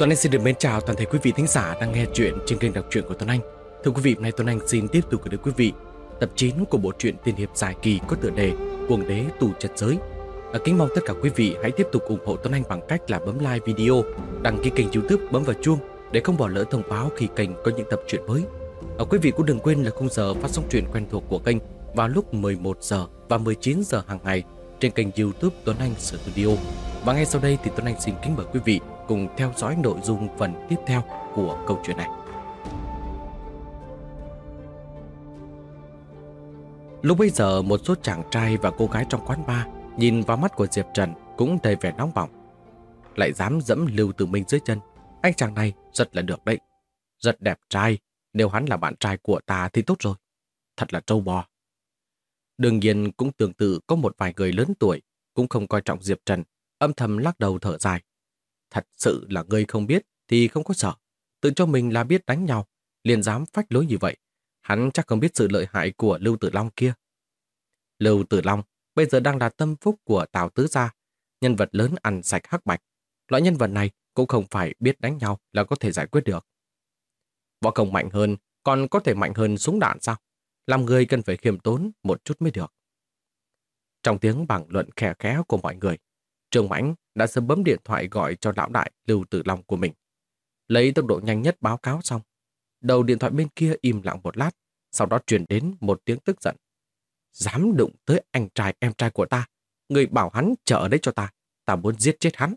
Tuấn Anh xin được mến chào toàn thể quý vị thính giả đang nghe chuyện trên kênh đọc truyện của Tuấn Anh. Thưa quý vị, hôm nay Tuấn Anh xin tiếp tục gửi đến quý vị tập 9 của bộ truyện tiên hiệp dài kỳ có tựa đề Cuồng đế tù trật giới. Kính mong tất cả quý vị hãy tiếp tục ủng hộ Tuấn Anh bằng cách là bấm like video, đăng ký kênh YouTube, bấm vào chuông để không bỏ lỡ thông báo khi kênh có những tập truyện mới. Quý vị cũng đừng quên là khung giờ phát sóng truyện quen thuộc của kênh vào lúc 11 giờ và 19 giờ hàng ngày trên kênh YouTube Tuấn Anh Studio. Và ngay sau đây thì Tuấn Anh xin kính mời quý vị cùng theo dõi nội dung phần tiếp theo của câu chuyện này. Lúc bấy giờ, một số chàng trai và cô gái trong quán bar nhìn vào mắt của Diệp Trần cũng đầy vẻ nóng bỏng. Lại dám dẫm Lưu Tử Minh dưới chân, anh chàng này rất là được đấy. Rất đẹp trai, nếu hắn là bạn trai của ta thì tốt rồi. Thật là trâu bò. Đương nhiên cũng tương tự có một vài người lớn tuổi cũng không coi trọng Diệp Trần, âm thầm lắc đầu thở dài. Thật sự là ngươi không biết thì không có sợ. Tự cho mình là biết đánh nhau, liền dám phách lối như vậy. Hắn chắc không biết sự lợi hại của Lưu Tử Long kia. Lưu Tử Long bây giờ đang là tâm phúc của Tào Tứ Gia, nhân vật lớn ăn sạch hắc bạch. Loại nhân vật này cũng không phải biết đánh nhau là có thể giải quyết được. Võ công mạnh hơn, còn có thể mạnh hơn súng đạn sao? Làm người cần phải khiêm tốn một chút mới được. Trong tiếng bàn luận khẽ khẽ của mọi người, Trương Mãnh đã sớm bấm điện thoại gọi cho lão đại Lưu Tử Long của mình. Lấy tốc độ nhanh nhất báo cáo xong, đầu điện thoại bên kia im lặng một lát, sau đó truyền đến một tiếng tức giận. Dám đụng tới anh trai em trai của ta, người bảo hắn chờ ở đấy cho ta, ta muốn giết chết hắn.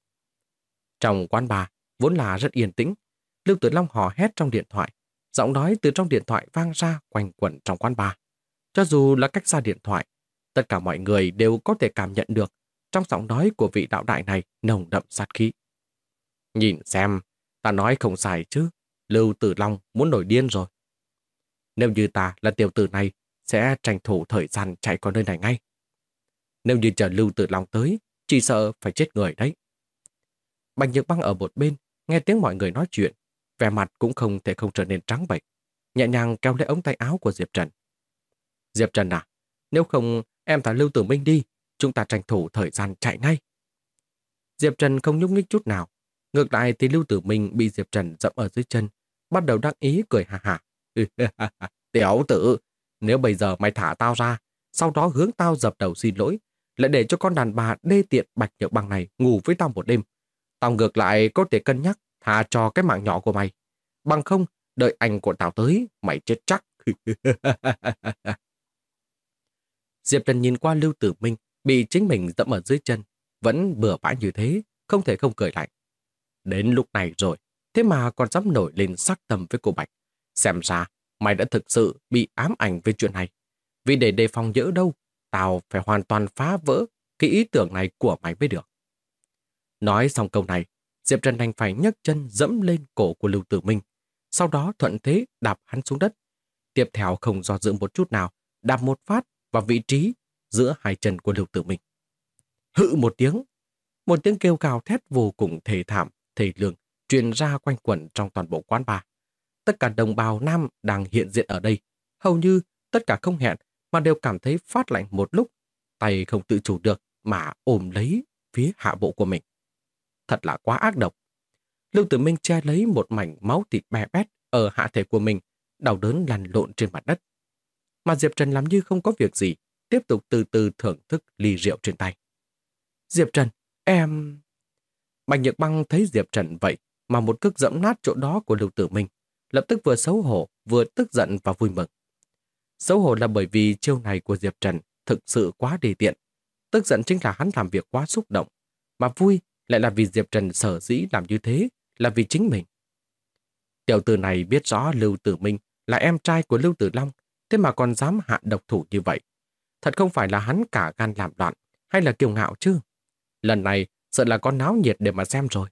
Trong quán bar vốn là rất yên tĩnh, Lưu Tử Long hò hét trong điện thoại, giọng nói từ trong điện thoại vang ra quanh quẩn trong quán bar. Cho dù là cách xa điện thoại, tất cả mọi người đều có thể cảm nhận được trong giọng nói của vị đạo đại này nồng đậm sát khí. Nhìn xem, ta nói không sai chứ, Lưu Tử Long muốn nổi điên rồi. Nếu như ta là tiểu tử này, sẽ tranh thủ thời gian chạy qua nơi này ngay. Nếu như chờ Lưu Tử Long tới, chỉ sợ phải chết người đấy. Bạch Nhược Băng ở một bên, nghe tiếng mọi người nói chuyện, vẻ mặt cũng không thể không trở nên trắng bệch, nhẹ nhàng kéo lấy ống tay áo của Diệp Trần. Diệp Trần à, nếu không em thả Lưu Tử Minh đi, chúng ta tranh thủ thời gian chạy ngay. Diệp Trần không nhúc nhích chút nào. Ngược lại thì Lưu Tử Minh bị Diệp Trần dẫm ở dưới chân, bắt đầu đắc ý cười hà hà. Tiểu tử, nếu bây giờ mày thả tao ra, sau đó hướng tao dập đầu xin lỗi, lại để cho con đàn bà đê tiện Bạch Nhược Băng này ngủ với tao một đêm, tao ngược lại có thể cân nhắc tha cho cái mạng nhỏ của mày. Bằng không, đợi anh của tao tới, mày chết chắc. Diệp Trần nhìn qua Lưu Tử Minh bị chính mình dẫm ở dưới chân, vẫn bừa bãi như thế, không thể không cười lạnh. Đến lúc này rồi, thế mà còn dám nổi lên sắc tâm với cô Bạch. Xem ra, mày đã thực sự bị ám ảnh về chuyện này. Vì để đề phòng nhỡ đâu, tao phải hoàn toàn phá vỡ cái ý tưởng này của mày mới được. Nói xong câu này, Diệp Trần đành phải nhấc chân dẫm lên cổ của Lưu Tử Minh, sau đó thuận thế đạp hắn xuống đất. Tiếp theo không do dự một chút nào, đạp một phát vào vị trí giữa hai chân của Lưu Tử Minh. Hự một tiếng kêu gào thét vô cùng thê thảm, thê lương truyền ra quanh quẩn trong toàn bộ quán bar. Tất cả đồng bào nam đang hiện diện ở đây, hầu như tất cả không hẹn mà đều cảm thấy phát lạnh một lúc, tay không tự chủ được mà ôm lấy phía hạ bộ của mình. Thật là quá ác độc. Lưu Tử Minh che lấy một mảnh máu thịt bè bét ở hạ thể của mình, đau đớn lăn lộn trên mặt đất. Mà Diệp Trần làm như không có việc gì, tiếp tục từ từ thưởng thức ly rượu trên tay. Diệp Trần, em... Bạch Nhược Băng thấy Diệp Trần vậy mà một cước dẫm nát chỗ đó của Lưu Tử Minh, lập tức vừa xấu hổ, vừa tức giận và vui mừng. Xấu hổ là bởi vì chiêu này của Diệp Trần thực sự quá đề tiện. Tức giận chính là hắn làm việc quá xúc động, mà vui lại là vì Diệp Trần sở dĩ làm như thế là vì chính mình. Tiểu tử này biết rõ Lưu Tử Minh là em trai của Lưu Tử Long, thế mà còn dám hạ độc thủ như vậy. Thật không phải là hắn cả gan làm loạn hay là kiêu ngạo chứ. Lần này sợ là có náo nhiệt để mà xem rồi.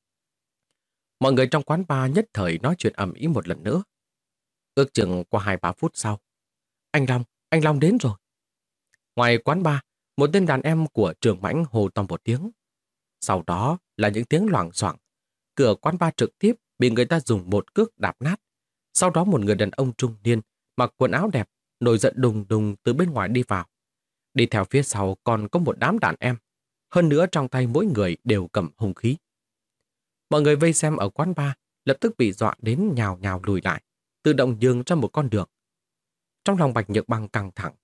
Mọi người trong quán bar nhất thời nói chuyện ầm ĩ một lần nữa. Ước chừng qua 2-3 phút sau, anh Long đến rồi. Ngoài quán bar, một tên đàn em của Trường Mãnh hô to một tiếng. Sau đó là những tiếng loảng xoảng. Cửa quán bar trực tiếp bị người ta dùng một cước đạp nát. Sau đó một người đàn ông trung niên mặc quần áo đẹp, nổi giận đùng đùng từ bên ngoài đi vào. Đi theo phía sau còn có một đám đàn em. Hơn nữa trong tay mỗi người đều cầm hung khí. Mọi người vây xem ở quán bar lập tức bị dọa đến nhào nhào lùi lại, tự động nhường ra một con đường. Trong lòng Bạch Nhược Băng căng thẳng.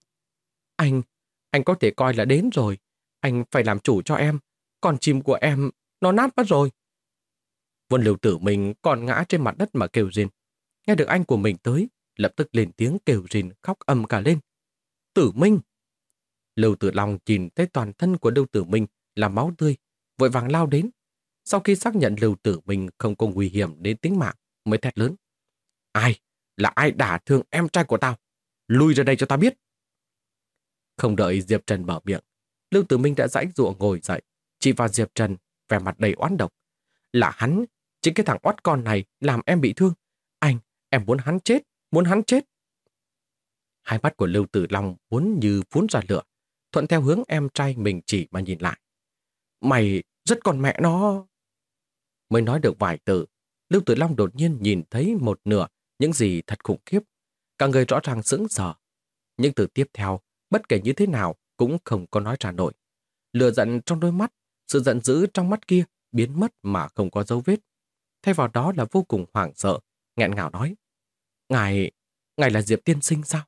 Anh có thể coi là đến rồi. Anh phải làm chủ cho em. Con chim của em, nó nát mất rồi. Vân Lưu Tử Minh còn ngã trên mặt đất mà kêu rên. Nghe được anh của mình tới, lập tức lên tiếng kêu rên khóc ầm cả lên. Tử Minh! Lưu Tử Long nhìn thấy toàn thân của Lưu Tử Minh là máu tươi, vội vàng lao đến. Sau khi xác nhận Lưu Tử Minh không có nguy hiểm đến tính mạng, mới thét lớn. Ai? Là ai đả thương em trai của tao? Lui ra đây cho tao biết. Không đợi Diệp Trần mở miệng, Lưu Tử Minh đã giãy giụa ngồi dậy, chỉ vào Diệp Trần, vẻ mặt đầy oán độc. Là hắn, chính cái thằng oát con này làm em bị thương. Em muốn hắn chết, muốn hắn chết. Hai mắt của Lưu Tử Long muốn như phun ra lửa, thuận theo hướng em trai mình chỉ mà nhìn lại. Mày rất con mẹ nó. Mới nói được vài từ, Lưu Tử Long đột nhiên nhìn thấy một nửa những gì thật khủng khiếp. Cả người rõ ràng sững sờ. Những từ tiếp theo, bất kể như thế nào cũng không có nói ra nổi. Lửa giận trong đôi mắt, sự giận dữ trong mắt kia biến mất mà không có dấu vết. Thay vào đó là vô cùng hoảng sợ, nghẹn ngào nói. Ngài là Diệp tiên sinh sao?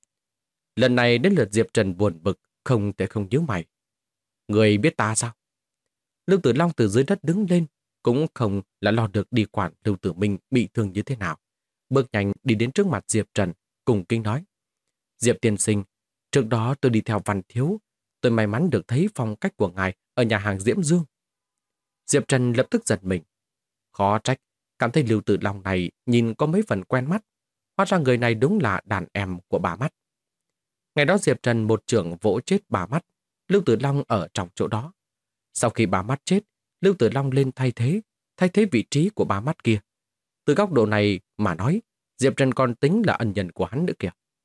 Lần này đến lượt Diệp Trần buồn bực, không thể không nhíu mày. Người biết ta sao? Lưu Tử Long từ dưới đất đứng lên, cũng không là lo được đi quản Lưu Tử Minh bị thương như thế nào. Bước nhanh đi đến trước mặt Diệp Trần, cùng kính nói. Diệp tiên sinh, trước đó tôi đi theo Văn Thiếu, tôi may mắn được thấy phong cách của ngài ở nhà hàng Diễm Dương. Diệp Trần lập tức giật mình. Khó trách, cảm thấy Lưu Tử Long này nhìn có mấy phần quen mắt. Hóa ra người này đúng là đàn em của bà Mắt. Ngày đó Diệp Trần một chưởng vỗ chết bà Mắt, Lưu Tử Long ở trong chỗ đó. Sau khi bà Mắt chết, Lưu Tử Long lên thay thế vị trí của bà Mắt kia. Từ góc độ này mà nói, Diệp Trần còn tính là ân nhân của hắn nữa kìa.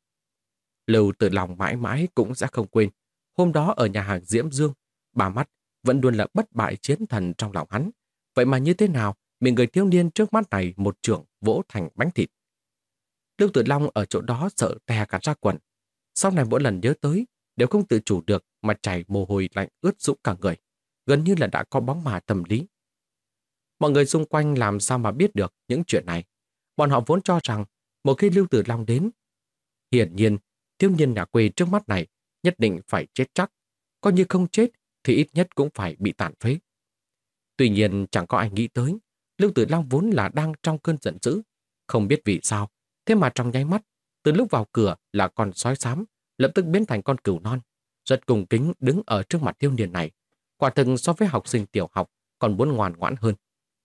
Lưu Tử Long mãi mãi cũng sẽ không quên. Hôm đó ở nhà hàng Diễm Dương, bà Mắt vẫn luôn là bất bại chiến thần trong lòng hắn. Vậy mà như thế nào, bị người thiếu niên trước mắt này một chưởng vỗ thành bánh thịt. Lưu Tử Long ở chỗ đó sợ tè cả ra quần. Sau này mỗi lần nhớ tới, đều không tự chủ được mà chảy mồ hôi lạnh ướt sũng cả người. Gần như là đã có bóng ma tâm lý. Mọi người xung quanh làm sao mà biết được những chuyện này. Bọn họ vốn cho rằng một khi Lưu Tử Long đến, hiển nhiên thiếu niên nhà quê trước mắt này nhất định phải chết chắc. Coi như không chết thì ít nhất cũng phải bị tàn phế. Tuy nhiên chẳng có ai nghĩ tới, Lưu Tử Long vốn là đang trong cơn giận dữ. Không biết vì sao, thế mà trong nháy mắt, từ lúc vào cửa là con sói xám, lập tức biến thành con cừu non, rất cung kính đứng ở trước mặt thiếu niên này. Quả thực so với học sinh tiểu học còn muốn ngoan ngoãn hơn.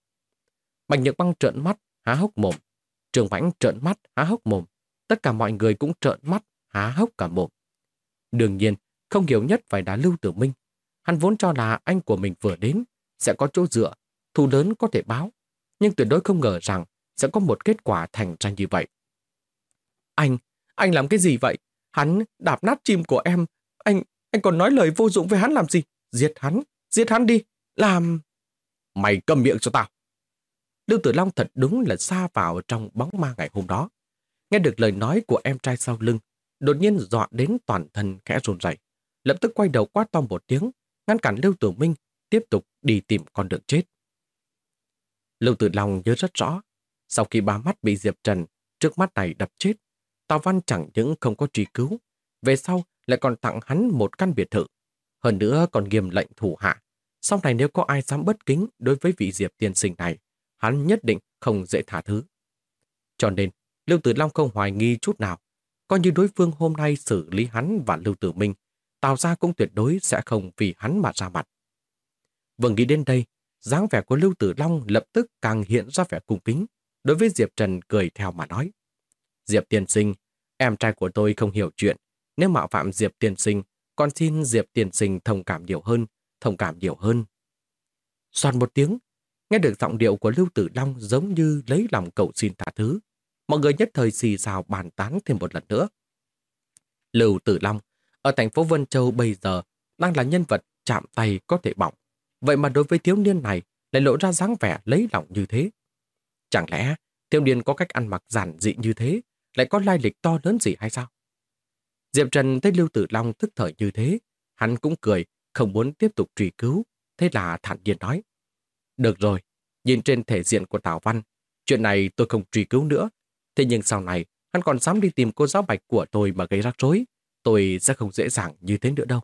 Bạch Nhược Băng trợn mắt, há hốc mồm. Trường Vãnh trợn mắt, há hốc mồm. Tất cả mọi người cũng trợn mắt, há hốc cả mồm. Đương nhiên, không hiểu nhất phải là Lưu Tử Minh. Hắn vốn cho là anh của mình vừa đến, sẽ có chỗ dựa, thù lớn có thể báo. Nhưng tuyệt đối không ngờ rằng sẽ có một kết quả thành ra như vậy. Anh làm cái gì vậy? Hắn đạp nát chim của em. Anh còn nói lời vô dụng với hắn làm gì? Giết hắn đi. Làm... Mày câm miệng cho tao. Lưu Tử Long thật đúng là sa vào trong bóng ma ngày hôm đó. Nghe được lời nói của em trai sau lưng, đột nhiên dọa đến toàn thân khẽ run rẩy, lập tức quay đầu quát to một tiếng, ngăn cản Lưu Tử Minh tiếp tục đi tìm con đường chết. Lưu Tử Long nhớ rất rõ, sau khi ba mắt bị Diệp Trần trước mắt này đập chết, Tào Văn chẳng những không có truy cứu, về sau lại còn tặng hắn một căn biệt thự, hơn nữa còn nghiêm lệnh thủ hạ. Sau này nếu có ai dám bất kính đối với vị Diệp tiên sinh này, hắn nhất định không dễ tha thứ. Cho nên, Lưu Tử Long không hoài nghi chút nào, coi như đối phương hôm nay xử lý hắn và Lưu Tử Minh, Tào gia cũng tuyệt đối sẽ không vì hắn mà ra mặt. Vừa nghĩ đến đây, dáng vẻ của Lưu Tử Long lập tức càng hiện ra vẻ cung kính, đối với Diệp Trần cười theo mà nói. Diệp tiên sinh, em trai của tôi không hiểu chuyện, nếu mạo phạm Diệp tiên sinh, con xin Diệp tiên sinh thông cảm nhiều hơn. Soàn một tiếng, nghe được giọng điệu của Lưu Tử Long giống như lấy lòng cầu xin tha thứ. Mọi người nhất thời xì xào bàn tán thêm một lần nữa. Lưu Tử Long, ở thành phố Vân Châu bây giờ, đang là nhân vật chạm tay có thể bỏng. Vậy mà đối với thiếu niên này lại lộ ra dáng vẻ lấy lòng như thế. Chẳng lẽ thiếu niên có cách ăn mặc giản dị như thế, lại có lai lịch to lớn gì hay sao? Diệp Trần thấy Lưu Tử Long tức thời như thế, hắn cũng cười, không muốn tiếp tục truy cứu, thế là thản nhiên nói. Được rồi, Nhìn trên thể diện của Tào Văn, chuyện này tôi không truy cứu nữa. Thế nhưng sau này, hắn còn dám đi tìm cô giáo Bạch của tôi mà gây rắc rối. Tôi sẽ không dễ dàng như thế nữa đâu.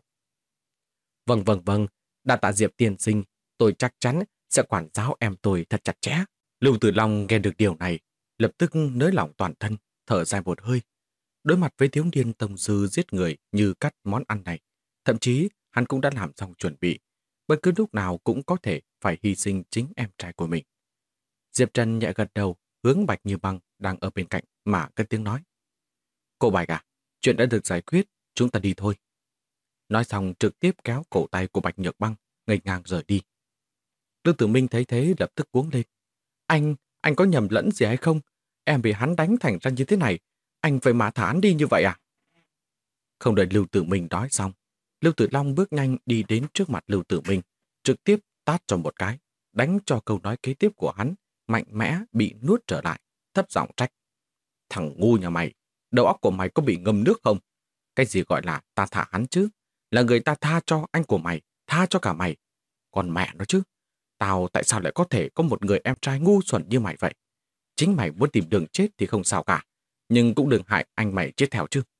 Vâng, đa tạ Diệp tiên sinh, tôi chắc chắn sẽ quản giáo em tôi thật chặt chẽ. Lưu Tử Long nghe được điều này, lập tức nới lỏng toàn thân, thở dài một hơi. Đối mặt với thiếu niên tông sư giết người như cắt món ăn này, thậm chí hắn cũng đã làm xong chuẩn bị, bất cứ lúc nào cũng có thể phải hy sinh chính em trai của mình. Diệp Trần nhẹ gật đầu, hướng Bạch Như Băng đang ở bên cạnh mà cất tiếng nói. Cô Bạch à, chuyện đã được giải quyết, chúng ta đi thôi. Nói xong trực tiếp kéo cổ tay của Bạch Nhược Băng, ngây ngang rời đi. Lương Tử Minh thấy thế lập tức cuống lên. Anh có nhầm lẫn gì hay không? Em bị hắn đánh thành ra như thế này, anh phải mà thả hắn đi như vậy à? Không đợi Lưu Tử Minh nói xong, Lưu Tử Long bước nhanh đi đến trước mặt Lưu Tử Minh, trực tiếp tát cho một cái, đánh cho câu nói kế tiếp của hắn mạnh mẽ bị nuốt trở lại, thấp giọng trách. Thằng ngu nhà mày, đầu óc của mày có bị ngâm nước không? Cái gì gọi là ta thả hắn chứ? Là người ta tha cho anh của mày, tha cho cả mày. Còn mẹ nó chứ, tao tại sao lại có thể có một người em trai ngu xuẩn như mày vậy? Chính mày muốn tìm đường chết thì không sao cả, nhưng cũng đừng hại anh mày chết theo chứ.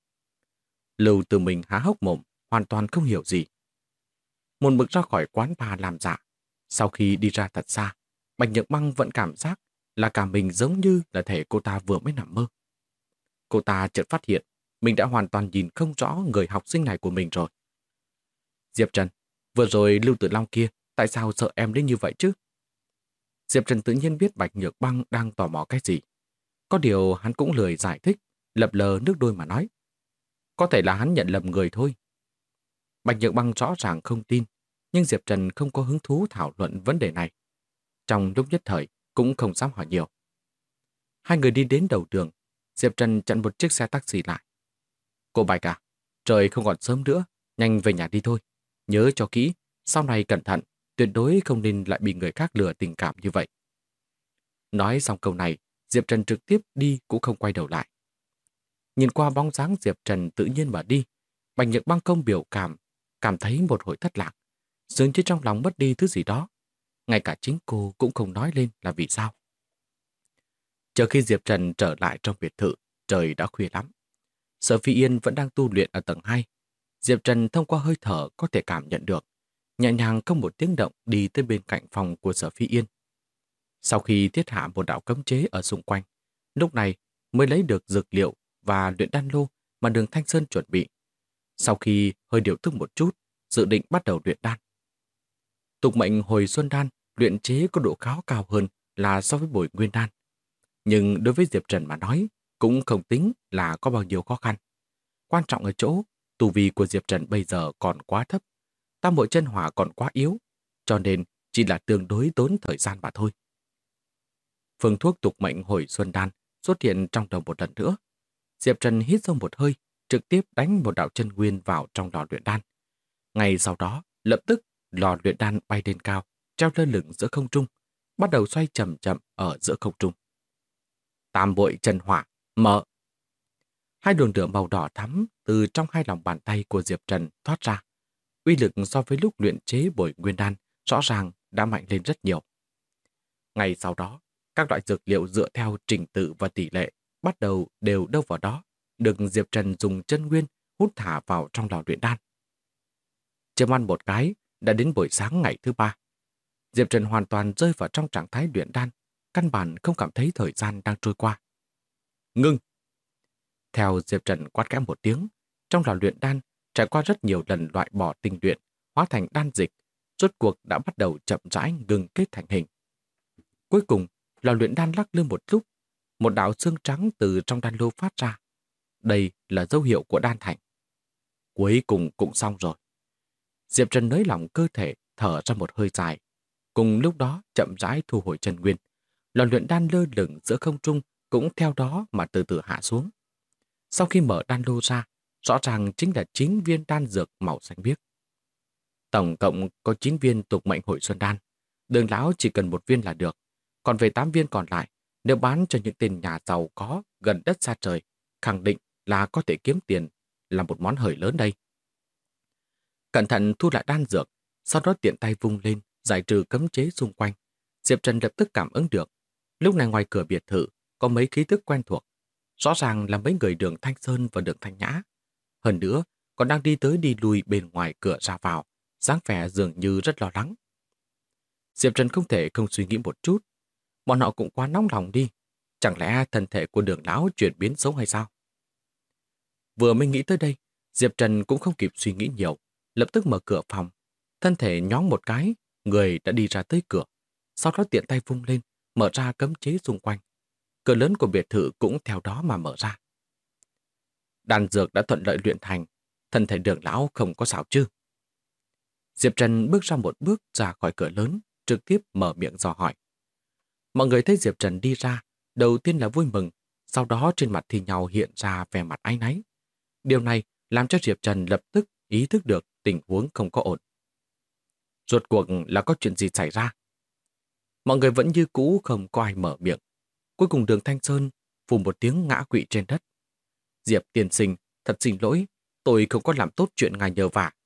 Lưu Tử Minh há hốc mồm, hoàn toàn không hiểu gì. Một mực ra khỏi quán bar làm dạ. Sau khi đi ra thật xa, Bạch Nhược Băng vẫn cảm giác là cả mình giống như là thể cô ta vừa mới nằm mơ. Cô ta chợt phát hiện mình đã hoàn toàn nhìn không rõ người học sinh này của mình rồi. Diệp Trần, vừa rồi Lưu Tử Long kia, tại sao sợ em đến như vậy chứ? Diệp Trần tự nhiên biết Bạch Nhược Băng đang tò mò cái gì. Có điều hắn cũng lười giải thích, lập lờ nước đôi mà nói. Có thể là hắn nhận lầm người thôi. Bạch Nhược Băng rõ ràng không tin, nhưng Diệp Trần không có hứng thú thảo luận vấn đề này. Trong lúc nhất thời, cũng không dám hỏi nhiều. Hai người đi đến đầu đường, Diệp Trần chặn một chiếc xe taxi lại. Cô Bạch à, trời không còn sớm nữa, nhanh về nhà đi thôi. Nhớ cho kỹ, sau này cẩn thận, tuyệt đối không nên lại bị người khác lừa tình cảm như vậy. Nói xong câu này, Diệp Trần trực tiếp đi cũng không quay đầu lại. Nhìn qua bóng dáng Diệp Trần tự nhiên mà đi, Bạch Nhược Băng không biểu cảm thấy một hồi thất lạc, dường như trong lòng mất đi thứ gì đó. Ngay cả chính cô cũng không nói lên là vì sao. Chờ khi Diệp Trần trở lại trong biệt thự, trời đã khuya lắm. Sở Phi Yên vẫn đang tu luyện ở tầng 2. Diệp Trần thông qua hơi thở có thể cảm nhận được, nhẹ nhàng không một tiếng động đi tới bên cạnh phòng của Sở Phi Yên. Sau khi thiết hạ một đạo cấm chế ở xung quanh, lúc này mới lấy được dược liệu và luyện đan lô mà Đường Thanh Sơn chuẩn bị. Sau khi hơi điều tức một chút, dự định bắt đầu luyện đan. Tục mệnh hồi xuân đan luyện chế có độ khó cao hơn là so với bồi nguyên đan. Nhưng đối với Diệp Trần mà nói, cũng không tính là có bao nhiêu khó khăn. Quan trọng ở chỗ, tu vi của Diệp Trần bây giờ còn quá thấp, tam muội chân hỏa còn quá yếu, cho nên chỉ là tương đối tốn thời gian mà thôi. Phương thuốc tục mệnh hồi xuân đan xuất hiện trong đầu một lần nữa. Diệp Trần hít sâu một hơi, trực tiếp đánh một đạo chân nguyên vào trong lò luyện đan. Ngay sau đó, lập tức lò luyện đan bay lên cao, treo lơ lửng giữa không trung, bắt đầu xoay chậm chậm ở giữa không trung. Tam muội chân hỏa, mở. Hai đồn lửa màu đỏ thắm từ trong hai lòng bàn tay của Diệp Trần thoát ra. Uy lực so với lúc luyện chế bồi nguyên đan rõ ràng đã mạnh lên rất nhiều. Ngay sau đó, các loại dược liệu dựa theo trình tự và tỷ lệ bắt đầu đều đâu vào đó, được Diệp Trần dùng chân nguyên hút thả vào trong lò luyện đan. Chớp mắt một cái, đã đến buổi sáng ngày thứ 3. Diệp Trần hoàn toàn rơi vào trong trạng thái luyện đan, căn bản không cảm thấy thời gian đang trôi qua. Ngưng! Theo Diệp Trần quát khẽ một tiếng, trong lò luyện đan trải qua rất nhiều lần loại bỏ tinh luyện, hóa thành đan dịch, rốt cuộc đã bắt đầu chậm rãi ngừng kết thành hình. Cuối cùng, lò luyện đan lắc lư một lúc, một đạo xương trắng từ trong đan lô phát ra. Đây là dấu hiệu của đan thành. Cuối cùng cũng xong rồi. Diệp Trần nới lỏng cơ thể, thở ra một hơi dài. Cùng lúc đó chậm rãi thu hồi chân nguyên. Lò luyện đan lơ lửng giữa không trung cũng theo đó mà từ từ hạ xuống. Sau khi mở đan lô ra, rõ ràng chính là 9 viên đan dược màu xanh biếc. Tổng cộng có 9 viên tục mệnh hồi xuân đan. Đường lão chỉ cần 1 viên là được. Còn về 8 viên còn lại, nếu bán cho những tên nhà giàu có gần đất xa trời, khẳng định là có thể kiếm tiền, là một món hời lớn đây. Cẩn thận thu lại đan dược, sau đó tiện tay vung lên, giải trừ cấm chế xung quanh. Diệp Trần lập tức cảm ứng được. Lúc này ngoài cửa biệt thự có mấy khí tức quen thuộc. Rõ ràng là mấy người Đường Thanh Sơn và Đường Thanh Nhã. Hơn nữa, còn đang đi tới đi lui bên ngoài cửa ra vào, dáng vẻ dường như rất lo lắng. Diệp Trần không thể không suy nghĩ một chút. Bọn họ cũng quá nóng lòng đi. Chẳng lẽ thân thể của Đường lão chuyển biến xấu hay sao? Vừa mới nghĩ tới đây, Diệp Trần cũng không kịp suy nghĩ nhiều, lập tức mở cửa phòng. Thân thể nhón một cái, người đã đi ra tới cửa. Sau đó tiện tay vung lên, mở ra cấm chế xung quanh. Cửa lớn của biệt thự cũng theo đó mà mở ra. Đan dược đã thuận lợi luyện thành, thân thể Đường lão không có sao chứ? Diệp Trần bước ra một bước ra khỏi cửa lớn, trực tiếp mở miệng dò hỏi. Mọi người thấy Diệp Trần đi ra, đầu tiên là vui mừng, sau đó trên mặt thì nhau hiện ra vẻ mặt áy náy. Điều này làm cho Diệp Trần lập tức ý thức được tình huống không có ổn. Rốt cuộc là có chuyện gì xảy ra? Mọi người vẫn như cũ không có ai mở miệng. Cuối cùng Đường Thanh Sơn phù một tiếng ngã quỵ trên đất. Diệp tiên sinh, thật xin lỗi, tôi không có làm tốt chuyện ngài nhờ vả.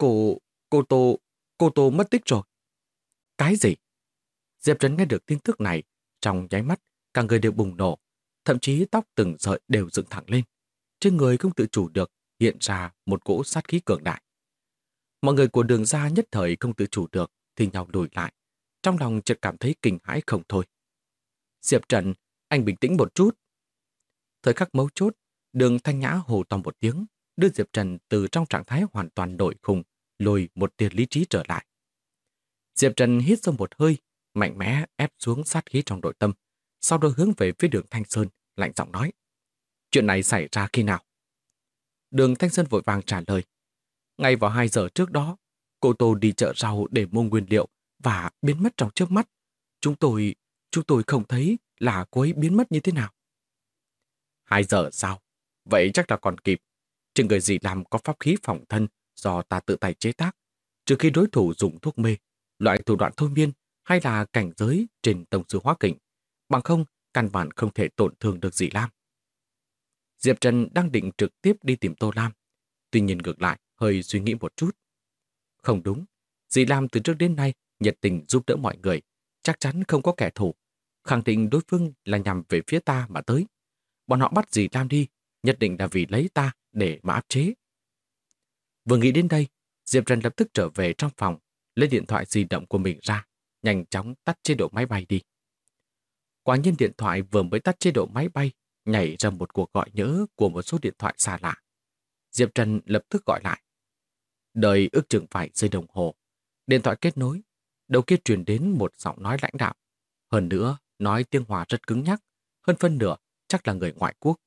Cô Tô mất tích rồi. Cái gì? Diệp Trần nghe được tin tức này, trong nháy mắt, cả người đều bùng nổ, thậm chí tóc từng sợi đều dựng thẳng lên. Trên người không tự chủ được, hiện ra một cỗ sát khí cường đại. Mọi người của Đường gia nhất thời không tự chủ được, thì nhau lùi lại. Trong lòng chợt cảm thấy kinh hãi không thôi. Diệp Trần, anh bình tĩnh một chút. Thời khắc mấu chốt, Đường Thanh Nhã hô to một tiếng, đưa Diệp Trần từ trong trạng thái hoàn toàn nổi khùng, lùi một tia lý trí trở lại. Diệp Trần hít sâu một hơi, mạnh mẽ ép xuống sát khí trong nội tâm, sau đó hướng về phía Đường Thanh Sơn, lạnh giọng nói. Chuyện này xảy ra khi nào? Đường Thanh Sơn vội vàng trả lời. Ngay vào 2 giờ trước đó, cô Tô đi chợ rau để mua nguyên liệu và biến mất trong chớp mắt. Chúng tôi không thấy là cô ấy biến mất như thế nào. 2 giờ sao? Vậy chắc là còn kịp. Trên người gì làm có pháp khí phòng thân do ta tự tay chế tác. Trừ khi đối thủ dùng thuốc mê, loại thủ đoạn thôi miên hay là cảnh giới trên tông sư hóa kình. Bằng không, căn bản không thể tổn thương được dì Lam. Diệp Trần đang định trực tiếp đi tìm Tô Lam. Tuy nhiên ngược lại, hơi suy nghĩ một chút. Không đúng, dì Lam từ trước đến nay nhiệt tình giúp đỡ mọi người, chắc chắn không có kẻ thù. Khẳng định đối phương là nhằm về phía ta mà tới. Bọn họ bắt dì Lam đi, nhất định là vì lấy ta để mà áp chế. Vừa nghĩ đến đây, Diệp Trần lập tức trở về trong phòng, lấy điện thoại di động của mình ra, nhanh chóng tắt chế độ máy bay đi. Quả nhiên điện thoại vừa mới tắt chế độ máy bay, nhảy ra một cuộc gọi nhỡ của một số điện thoại xa lạ. Diệp Trần lập tức gọi lại. Đợi ước chừng phải giây đồng hồ. Điện thoại kết nối, đầu kia truyền đến một giọng nói lãnh đạo. Hơn nữa, nói tiếng Hoa rất cứng nhắc, hơn phân nửa chắc là người ngoại quốc.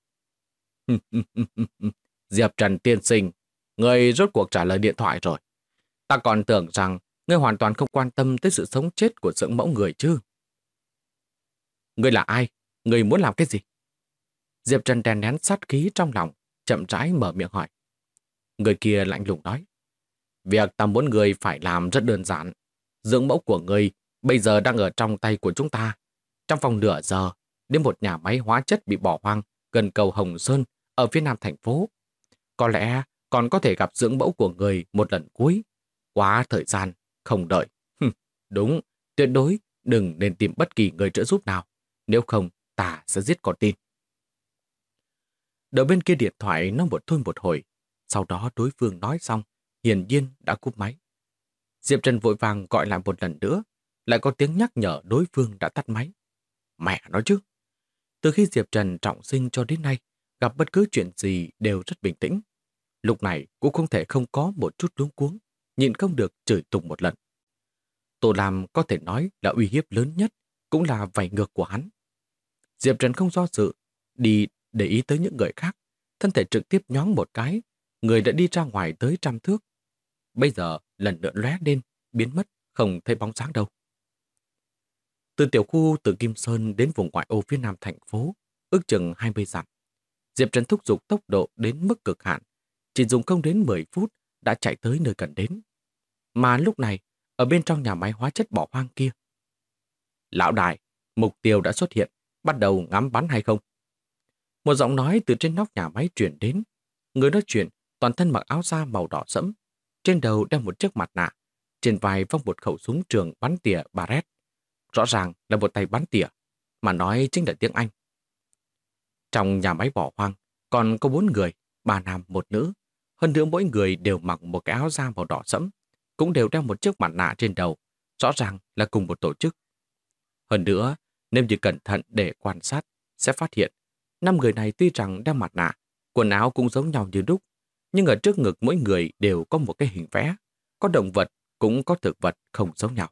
Diệp Trần tiên sinh, người rốt cuộc trả lời điện thoại rồi. Ta còn tưởng rằng ngươi hoàn toàn không quan tâm tới sự sống chết của dưỡng mẫu người chứ. Ngươi là ai? Ngươi muốn làm cái gì? Diệp Trần đè nén sát khí trong lòng, chậm rãi mở miệng hỏi. Người kia lạnh lùng nói. Việc ta muốn ngươi phải làm rất đơn giản. Dưỡng mẫu của ngươi bây giờ đang ở trong tay của chúng ta. Trong vòng nửa giờ, đến một nhà máy hóa chất bị bỏ hoang gần cầu Hồng Sơn ở phía nam thành phố. Có lẽ còn có thể gặp dưỡng mẫu của người một lần cuối. Quá thời gian, không đợi. Đúng, tuyệt đối đừng nên tìm bất kỳ người trợ giúp nào. Nếu không, ta sẽ giết con tin. Đầu bên kia điện thoại nó một thôi một hồi. Sau đó đối phương nói xong, hiển nhiên đã cúp máy. Diệp Trần vội vàng gọi lại một lần nữa, lại có tiếng nhắc nhở đối phương đã tắt máy. Mẹ nói chứ. Từ khi Diệp Trần trọng sinh cho đến nay, gặp bất cứ chuyện gì đều rất bình tĩnh. Lúc này cũng không thể không có một chút luống cuống, nhịn không được chửi tục một lần. Tô Lam có thể nói là uy hiếp lớn nhất, cũng là vảy ngược của hắn. Diệp Trần không do dự, đi để ý tới những người khác, thân thể trực tiếp nhoáng một cái, người đã đi ra ngoài tới 100 thước. Bây giờ lần nữa lóe lên, biến mất, không thấy bóng dáng đâu. Từ tiểu khu từ Kim Sơn đến vùng ngoại ô phía nam thành phố, ước chừng 20 dặm. Diệp Trần thúc giục tốc độ đến mức cực hạn, chỉ dùng không đến 10 phút đã chạy tới nơi cần đến. Mà lúc này, ở bên trong nhà máy hóa chất bỏ hoang kia. Lão đại, mục tiêu đã xuất hiện, bắt đầu ngắm bắn hay không? Một giọng nói từ trên nóc nhà máy truyền đến. Người nói chuyện toàn thân mặc áo da màu đỏ sẫm, trên đầu đeo một chiếc mặt nạ, trên vai vòng một khẩu súng trường bắn tỉa Barrett. rõ ràng là một tay bắn tỉa, mà nói chính là tiếng Anh. Trong nhà máy bỏ hoang, còn có 4 người, 3 nam một nữ. Hơn nữa mỗi người đều mặc một cái áo da màu đỏ sẫm, cũng đều đeo một chiếc mặt nạ trên đầu, rõ ràng là cùng một tổ chức. Hơn nữa, nếu như cẩn thận để quan sát, sẽ phát hiện 5 người này tuy rằng đeo mặt nạ, quần áo cũng giống nhau như đúc, nhưng ở trước ngực mỗi người đều có một cái hình vẽ, có động vật cũng có thực vật không giống nhau.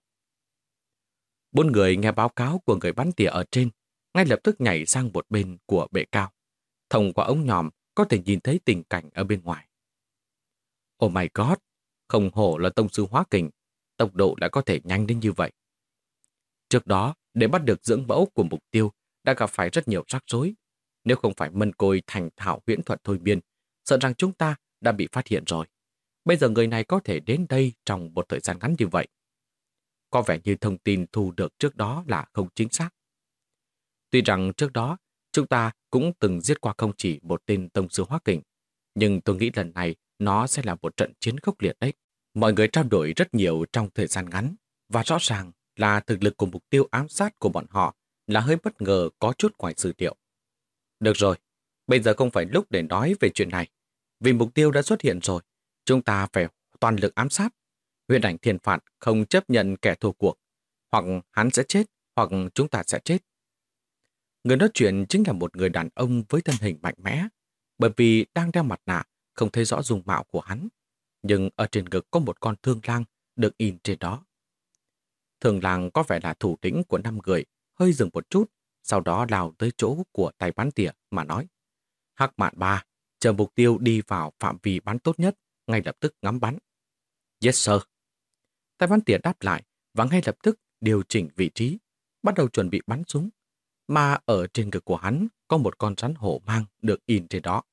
4 người nghe báo cáo của người bắn tỉa ở trên, ngay lập tức nhảy sang một bên của bệ cao. Thông qua ống nhòm có thể nhìn thấy tình cảnh ở bên ngoài. Oh my god, không hổ là tông sư hóa kình, tốc độ đã có thể nhanh đến như vậy. Trước đó, để bắt được dưỡng mẫu của mục tiêu đã gặp phải rất nhiều rắc rối. Nếu không phải Mân Côi thành thạo huyễn thuật thôi miên, sợ rằng chúng ta đã bị phát hiện rồi. Bây giờ người này có thể đến đây trong một thời gian ngắn như vậy. Có vẻ như thông tin thu được trước đó là không chính xác. Tuy rằng trước đó chúng ta cũng từng giết qua không chỉ một tên tông sư hóa kình, nhưng tôi nghĩ lần này nó sẽ là một trận chiến khốc liệt đấy. Mọi người trao đổi rất nhiều trong thời gian ngắn, và rõ ràng là thực lực của mục tiêu ám sát của bọn họ là hơi bất ngờ có chút ngoài dự liệu. Được rồi, bây giờ không phải lúc để nói về chuyện này. Vì mục tiêu đã xuất hiện rồi, chúng ta phải toàn lực ám sát. Huyền ảnh thiên phạt không chấp nhận kẻ thua cuộc. Hoặc hắn sẽ chết, hoặc chúng ta sẽ chết. Người nói chuyện chính là một người đàn ông với thân hình mạnh mẽ, bởi vì đang đeo mặt nạ, không thấy rõ dung mạo của hắn. Nhưng ở trên ngực có một con thương lang được in trên đó. Thương lang có vẻ là thủ lĩnh của 5 người, hơi dừng một chút, sau đó lao tới chỗ của tay bắn tỉa mà nói: Hắc Mạn Ba, chờ mục tiêu đi vào phạm vi bắn tốt nhất, ngay lập tức ngắm bắn. Yes sir. Tay bắn tỉa đáp lại và ngay lập tức điều chỉnh vị trí, bắt đầu chuẩn bị bắn súng. Mà ở trên ngực của hắn có một con rắn hổ mang được in trên đó.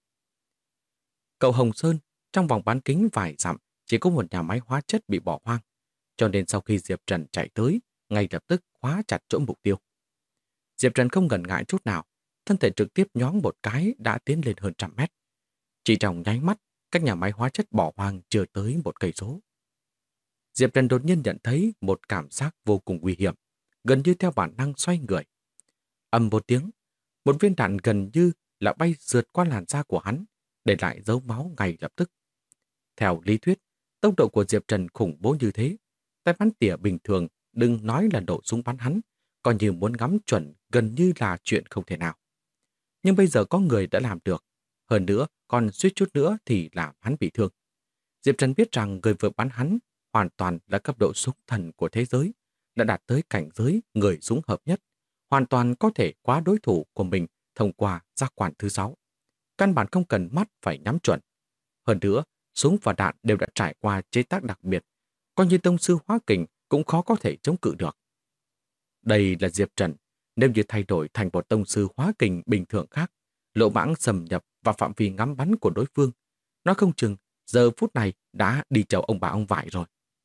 Cầu Hồng Sơn, trong vòng bán kính vài dặm chỉ có một nhà máy hóa chất bị bỏ hoang, cho nên sau khi Diệp Trần chạy tới, ngay lập tức khóa chặt chỗ mục tiêu. Diệp Trần không ngần ngại chút nào, thân thể trực tiếp nhoáng một cái đã tiến lên hơn 100 mét. Chỉ trong nháy mắt, các nhà máy hóa chất bỏ hoang chưa tới 1 cây số. Diệp Trần đột nhiên nhận thấy một cảm giác vô cùng nguy hiểm, gần như theo bản năng xoay người. Ầm một tiếng, một viên đạn gần như là bay rượt qua làn da của hắn, để lại dấu máu ngay lập tức. Theo lý thuyết, tốc độ của Diệp Trần khủng bố như thế, tay bắn tỉa bình thường đừng nói là nổ súng bắn hắn, coi như muốn ngắm chuẩn gần như là chuyện không thể nào. Nhưng bây giờ có người đã làm được, hơn nữa còn suýt chút nữa thì làm hắn bị thương. Diệp Trần biết rằng người vừa bắn hắn hoàn toàn là cấp độ súng thần của thế giới, đã đạt tới cảnh giới người súng hợp nhất, hoàn toàn có thể quá đối thủ của mình thông qua giác quan thứ 6. Căn bản không cần mắt phải nhắm chuẩn. Hơn nữa, súng và đạn đều đã trải qua chế tác đặc biệt, coi như tông sư hóa kình cũng khó có thể chống cự được. Đây là Diệp Trần, nếu như thay đổi thành một tông sư hóa kình bình thường khác, lỗ mãng xâm nhập vào phạm vi ngắm bắn của đối phương, nói không chừng giờ phút này đã đi chầu ông bà ông vải rồi.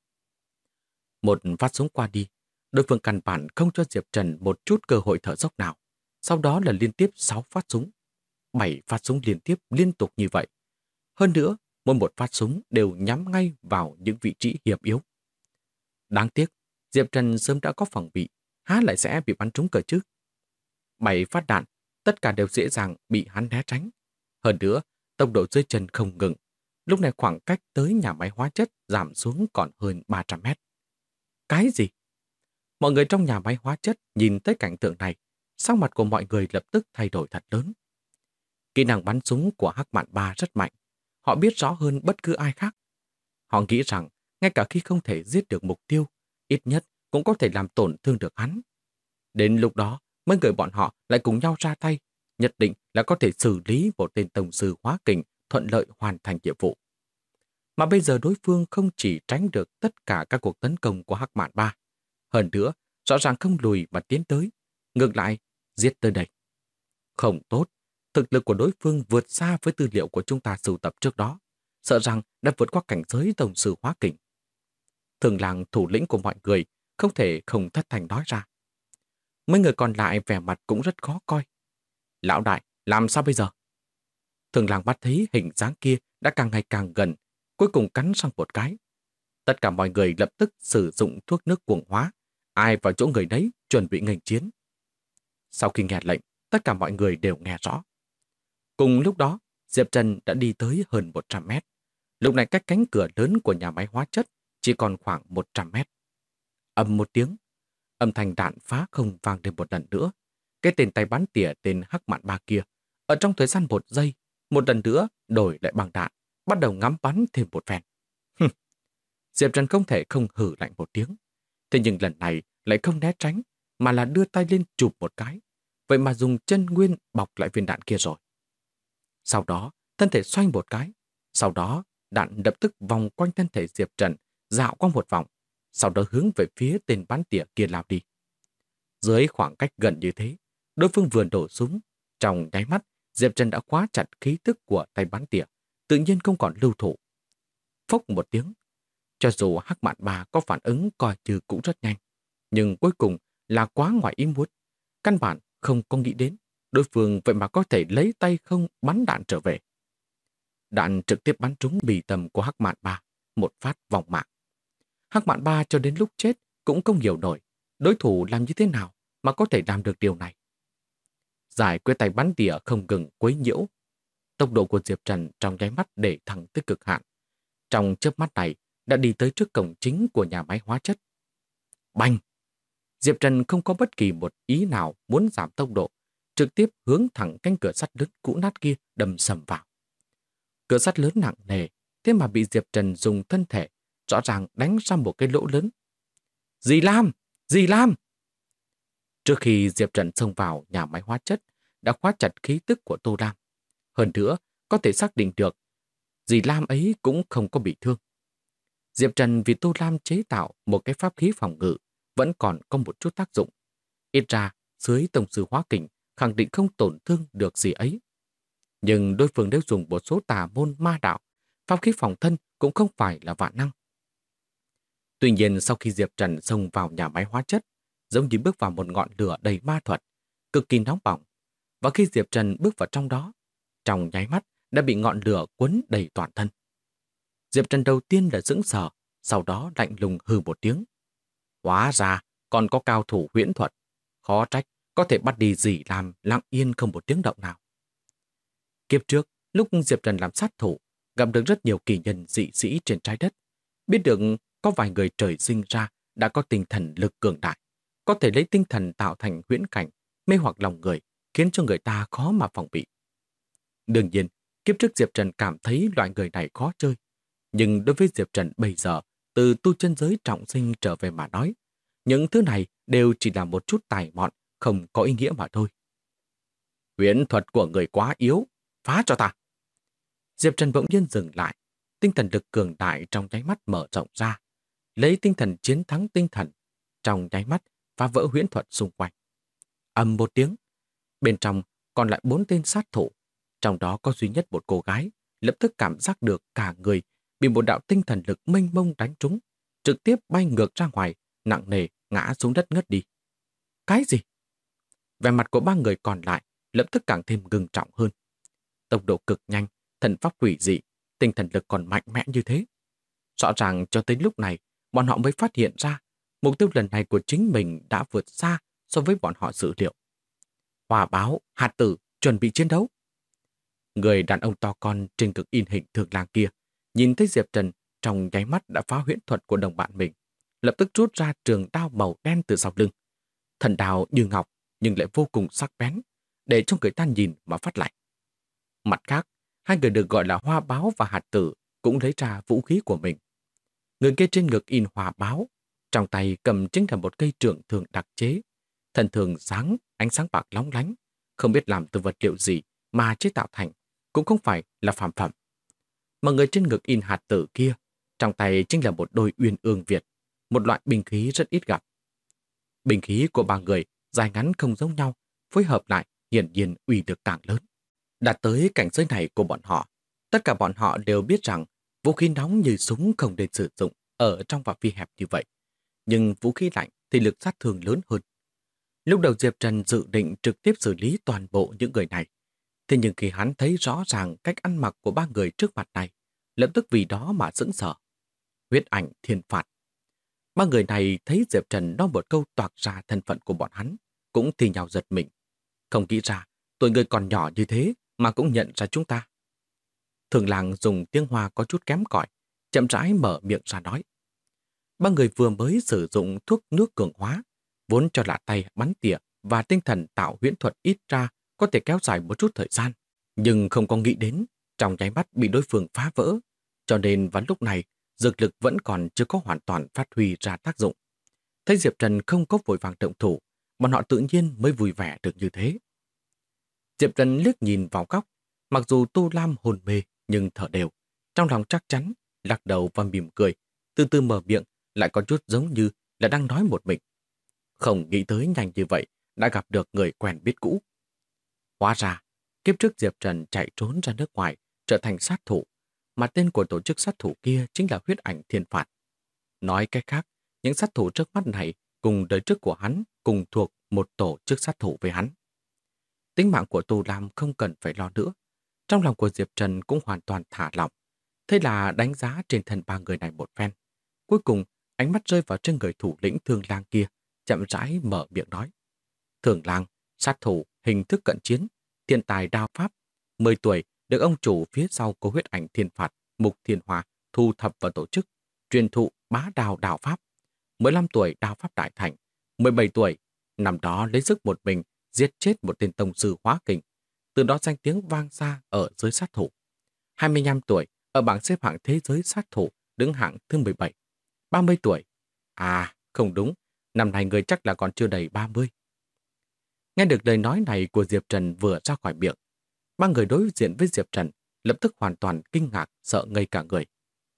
Một phát súng qua đi, đối phương căn bản không cho Diệp Trần một chút cơ hội thở dốc nào. Sau đó là liên tiếp 6 phát súng. 7 phát súng liên tiếp liên tục như vậy. Hơn nữa, mỗi một phát súng đều nhắm ngay vào những vị trí hiểm yếu. Đáng tiếc, Diệp Trần sớm đã có phòng bị, há lại sẽ bị bắn trúng cơ chứ. 7 phát đạn, tất cả đều dễ dàng bị hắn né tránh. Hơn nữa, tốc độ dưới chân không ngừng. Lúc này khoảng cách tới nhà máy hóa chất giảm xuống còn hơn 300 mét. Cái gì? Mọi người trong nhà máy hóa chất nhìn thấy cảnh tượng này, sắc mặt của mọi người lập tức thay đổi thật lớn. Kỹ năng bắn súng của Hắc Mạn Ba rất mạnh. Họ biết rõ hơn bất cứ ai khác. Họ nghĩ rằng, ngay cả khi không thể giết được mục tiêu, ít nhất cũng có thể làm tổn thương được hắn. Đến lúc đó, mấy người bọn họ lại cùng nhau ra tay, nhất định là có thể xử lý một tên tông sư hóa kình thuận lợi hoàn thành nhiệm vụ. Mà bây giờ đối phương không chỉ tránh được tất cả các cuộc tấn công của Hắc Mạn Ba, hơn nữa, rõ ràng không lùi mà tiến tới, ngược lại, giết tới đây. Không tốt, thực lực của đối phương vượt xa với tư liệu của chúng ta sưu tập trước đó, sợ rằng đã vượt qua cảnh giới tông sư hóa kình. Thường làng thủ lĩnh của mọi người không thể không thất thành nói ra. Mấy người còn lại vẻ mặt cũng rất khó coi. Lão đại, làm sao bây giờ? Thường làng bắt thấy hình dáng kia đã càng ngày càng gần, cuối cùng cắn răng một cái. Tất cả mọi người lập tức sử dụng thuốc nước cuồng hóa, ai vào chỗ người đấy chuẩn bị nghênh chiến. Sau khi nghe lệnh, tất cả mọi người đều nghe rõ. Cùng lúc đó, Diệp Trần đã đi tới hơn 100 mét. Lúc này cách cánh cửa lớn của nhà máy hóa chất chỉ còn khoảng 100 mét. Ầm một tiếng, âm thanh đạn phá không vang lên một lần nữa. Cái tên tay bắn tỉa tên Hắc Mạn Ba kia, ở trong thời gian 1 giây, một lần nữa đổi lại bằng đạn, bắt đầu ngắm bắn thêm một phen. Diệp Trần không thể không hử lạnh một tiếng. Thế nhưng lần này lại không né tránh, mà là đưa tay lên chụp một cái. Vậy mà dùng chân nguyên bọc lại viên đạn kia rồi. Sau đó, thân thể xoay một cái. Sau đó, đạn lập tức vòng quanh thân thể Diệp Trần, dạo qua một vòng. Sau đó hướng về phía tên bắn tỉa kia lao đi. Dưới khoảng cách gần như thế, đối phương vừa nổ súng. Trong nháy mắt, Diệp Trần đã khóa chặt khí tức của tay bắn tỉa, tự nhiên không còn lưu thủ. Phốc một tiếng, cho dù Hắc Mạn Ba có phản ứng coi như cũng rất nhanh, nhưng cuối cùng là quá ngoài ý muốn. Căn bản không có nghĩ đến, đối phương vậy mà có thể lấy tay không bắn đạn trở về. Đạn trực tiếp bắn trúng bì tầm của Hắc Mạn Ba, một phát vòng mạng. Hắc Mạn Ba cho đến lúc chết cũng không hiểu nổi đối thủ làm như thế nào mà có thể làm được điều này. Giải quyết tay bắn tỉa không ngừng quấy nhiễu. Tốc độ của Diệp Trần trong nháy mắt để thẳng tới cực hạn. Trong chớp mắt này đã đi tới trước cổng chính của nhà máy hóa chất. Bành! Diệp Trần không có bất kỳ một ý nào muốn giảm tốc độ, trực tiếp hướng thẳng cánh cửa sắt lớn cũ nát kia đâm sầm vào. Cửa sắt lớn nặng nề, thế mà bị Diệp Trần dùng thân thể rõ ràng đánh ra một cái lỗ lớn. Dì Lam! Dì Lam! Trước khi Diệp Trần xông vào nhà máy hóa chất, đã khóa chặt khí tức của Tô Lam. Hơn nữa, có thể xác định được, dì Lam ấy cũng không có bị thương. Diệp Trần vì Tô Lam chế tạo một cái pháp khí phòng ngự, vẫn còn có một chút tác dụng. Ít ra, dưới tổng sư hóa kình, khẳng định không tổn thương được gì ấy. Nhưng đối phương nếu dùng một số tà môn ma đạo, pháp khí phòng thân cũng không phải là vạn năng. Tuy nhiên, sau khi Diệp Trần xông vào nhà máy hóa chất, giống như bước vào một ngọn lửa đầy ma thuật, cực kỳ nóng bỏng. Và khi Diệp Trần bước vào trong đó, trong nháy mắt đã bị ngọn lửa quấn đầy toàn thân. Diệp Trần đầu tiên là sững sờ, sau đó lạnh lùng hừ một tiếng. Hóa ra còn có cao thủ huyễn thuật, khó trách có thể bắt đi dì Lam lặng yên không một tiếng động nào. Kiếp trước, lúc Diệp Trần làm sát thủ, gặp được rất nhiều kỳ nhân dị sĩ trên trái đất. Biết được có vài người trời sinh ra đã có tinh thần lực cường đại, có thể lấy tinh thần tạo thành huyễn cảnh, mê hoặc lòng người, khiến cho người ta khó mà phòng bị. Đương nhiên, kiếp trước Diệp Trần cảm thấy loại người này khó chơi. Nhưng đối với Diệp Trần bây giờ, từ tu chân giới trọng sinh trở về mà nói, những thứ này đều chỉ là một chút tài mọn, không có ý nghĩa mà thôi. Huyễn thuật của người quá yếu, phá cho ta. Diệp Trần bỗng nhiên dừng lại, tinh thần lực cường đại trong nháy mắt mở rộng ra, lấy tinh thần chiến thắng tinh thần, trong nháy mắt phá vỡ huyễn thuật xung quanh. Ầm một tiếng, bên trong còn lại 4 tên sát thủ, trong đó có duy nhất một cô gái, lập tức cảm giác được cả người bị một đạo tinh thần lực mênh mông đánh trúng, trực tiếp bay ngược ra ngoài, nặng nề ngã xuống đất ngất đi. Cái gì? Vẻ mặt của 3 người còn lại lập tức càng thêm ngưng trọng hơn. Tốc độ cực nhanh, thần pháp quỷ dị, tinh thần lực còn mạnh mẽ như thế. Rõ ràng cho tới lúc này, bọn họ mới phát hiện ra mục tiêu lần này của chính mình đã vượt xa so với bọn họ dự liệu. Hòa báo, hạt tử, chuẩn bị chiến đấu. Người đàn ông to con trên cực in hình thường lang kia, nhìn thấy Diệp Trần trong nháy mắt đã phá huyễn thuật của đồng bạn mình, lập tức rút ra trường đao màu đen từ sau lưng. Thần đao như ngọc nhưng lại vô cùng sắc bén, để cho người ta nhìn mà phát lạnh. Mặt khác, 2 người được gọi là Hoa Báo và Hạt Tử cũng lấy ra vũ khí của mình. Người kia trên ngực in Hoa Báo, trong tay cầm chính là một cây trượng thường đặc chế, thần thường sáng, ánh sáng bạc lóng lánh, không biết làm từ vật liệu gì mà chế tạo thành, cũng không phải là phàm phẩm. Mà người trên ngực in Hạt Tử kia, trong tay chính là một đôi uyên ương Việt, một loại binh khí rất ít gặp. Binh khí của 3 người dài ngắn không giống nhau, phối hợp lại hiển nhiên uy lực càng lớn. Đạt tới cảnh giới này của bọn họ, tất cả bọn họ đều biết rằng vũ khí nóng như súng không nên sử dụng ở trong phạm vi hẹp như vậy. Nhưng vũ khí lạnh thì lực sát thương lớn hơn. Lúc đầu Diệp Trần dự định trực tiếp xử lý toàn bộ những người này. Thế nhưng khi hắn thấy rõ ràng cách ăn mặc của 3 người trước mặt này, lập tức vì đó mà sững sờ. Huyết ảnh thiên phạt. Ba người này thấy Diệp Trần nói một câu toạc ra thân phận của bọn hắn, cũng thì nhau giật mình. Không nghĩ ra, tuổi người còn nhỏ như thế mà cũng nhận ra chúng ta. Thường Lang dùng tiếng Hoa có chút kém cỏi, chậm rãi mở miệng ra nói. Ba người vừa mới sử dụng thuốc nước cường hóa, vốn cho là tay bắn tỉa và tinh thần tạo huyễn thuật ít ra có thể kéo dài một chút thời gian, nhưng không có nghĩ đến trong nháy mắt bị đối phương phá vỡ, cho nên vào lúc này dược lực vẫn còn chưa có hoàn toàn phát huy ra tác dụng. Thấy Diệp Trần không có vội vàng động thủ, bọn họ tự nhiên mới vui vẻ được như thế. Diệp Trần liếc nhìn vào góc, mặc dù Tô Lam hồn mê nhưng thở đều, trong lòng chắc chắn, lắc đầu và mỉm cười, từ từ mở miệng, lại có chút giống như là đang nói một mình. Không nghĩ tới nhanh như vậy, đã gặp được người quen biết cũ. Hóa ra, kiếp trước Diệp Trần chạy trốn ra nước ngoài, trở thành sát thủ, mà tên của tổ chức sát thủ kia chính là Huyết Ảnh Thiên Phạt. Nói cách khác, những sát thủ trước mắt này cùng đời trước của hắn cùng thuộc một tổ chức sát thủ với hắn. Tính mạng của Tô Lam không cần phải lo nữa. Trong lòng của Diệp Trần cũng hoàn toàn thả lỏng. Thế là đánh giá trên thân ba người này một phen. Cuối cùng, ánh mắt rơi vào trên người thủ lĩnh Thương Lang kia, chậm rãi mở miệng nói. Thương Lang, sát thủ, hình thức cận chiến, thiên tài đao pháp, 10 tuổi được ông chủ phía sau của Huyết Ảnh Thiên Phạt, Mục Thiên Hoa thu thập và tổ chức, truyền thụ bá đao đao pháp. 15 tuổi đao pháp đại thành, 17 tuổi, năm đó lấy sức một mình giết chết một tên tông sư hóa kình, từ đó danh tiếng vang xa ở giới sát thủ. 25 tuổi, ở bảng xếp hạng thế giới sát thủ đứng hạng thứ 17. 30 tuổi. À, không đúng, năm nay người chắc là còn chưa đầy 30. Nghe được lời nói này của Diệp Trần vừa ra khỏi miệng, ba người đối diện với Diệp Trần lập tức hoàn toàn kinh ngạc, sợ ngây cả người.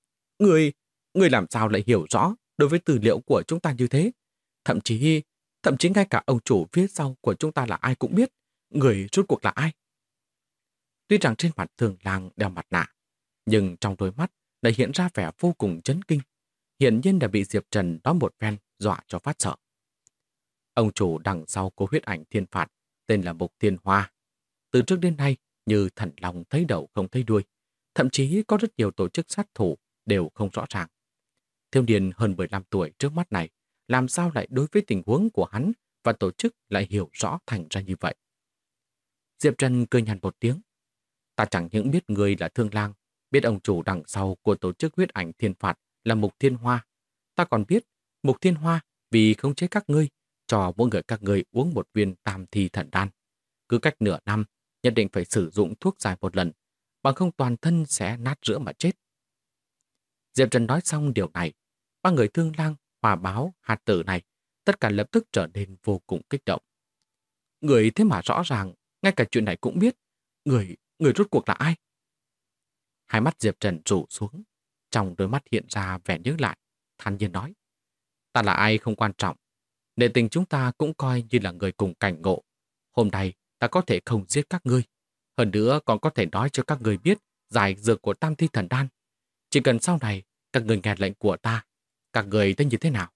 Người làm sao lại hiểu rõ đối với tư liệu của chúng ta như thế? Thậm chí ngay cả ông chủ phía sau của chúng ta là ai cũng biết. Người rốt cuộc là ai? Tuy rằng trên mặt Thường Lang đeo mặt nạ, nhưng trong đôi mắt lại hiện ra vẻ vô cùng chấn kinh. Hiển nhiên đã bị Diệp Trần nói một phen dọa cho phát sợ. Ông chủ đằng sau của Huyết Ảnh Thiên Phạt tên là Mục Thiên Hoa. Từ trước đến nay, như thần long thấy đầu không thấy đuôi, thậm chí có rất nhiều tổ chức sát thủ đều không rõ ràng. Thiếu niên hơn 15 tuổi trước mắt này, làm sao lại đối với tình huống của hắn và tổ chức lại hiểu rõ thành ra như vậy? Diệp Trần cười nhạt một tiếng. Ta chẳng những biết người là Thương Lang, biết ông chủ đằng sau của tổ chức Huyết Ảnh Thiên Phạt là Mục Thiên Hoa. Ta còn biết Mục Thiên Hoa vì khống chế các ngươi, cho mỗi người các ngươi uống một viên tam thi thần đan. Cứ cách nửa năm, nhất định phải sử dụng thuốc giải một lần, bằng không toàn thân sẽ nát rữa mà chết. Diệp Trần nói xong điều này, ba người Thương Lang, Hòa Báo, Hạt Tử này, tất cả lập tức trở nên vô cùng kích động. Người thế mà rõ ràng, ngay cả chuyện này cũng biết. Người rốt cuộc là ai? Hai mắt Diệp Trần rủ xuống, trong đôi mắt hiện ra vẻ nhớ lại, thản nhiên nói. Ta là ai không quan trọng, đệ tình chúng ta cũng coi như là người cùng cảnh ngộ. Hôm nay ta có thể không giết các ngươi, hơn nữa còn có thể nói cho các ngươi biết giải dược của Tam Thi Thần Đan. Chỉ cần sau này các ngươi nghe lệnh của ta, các ngươi thấy như thế nào?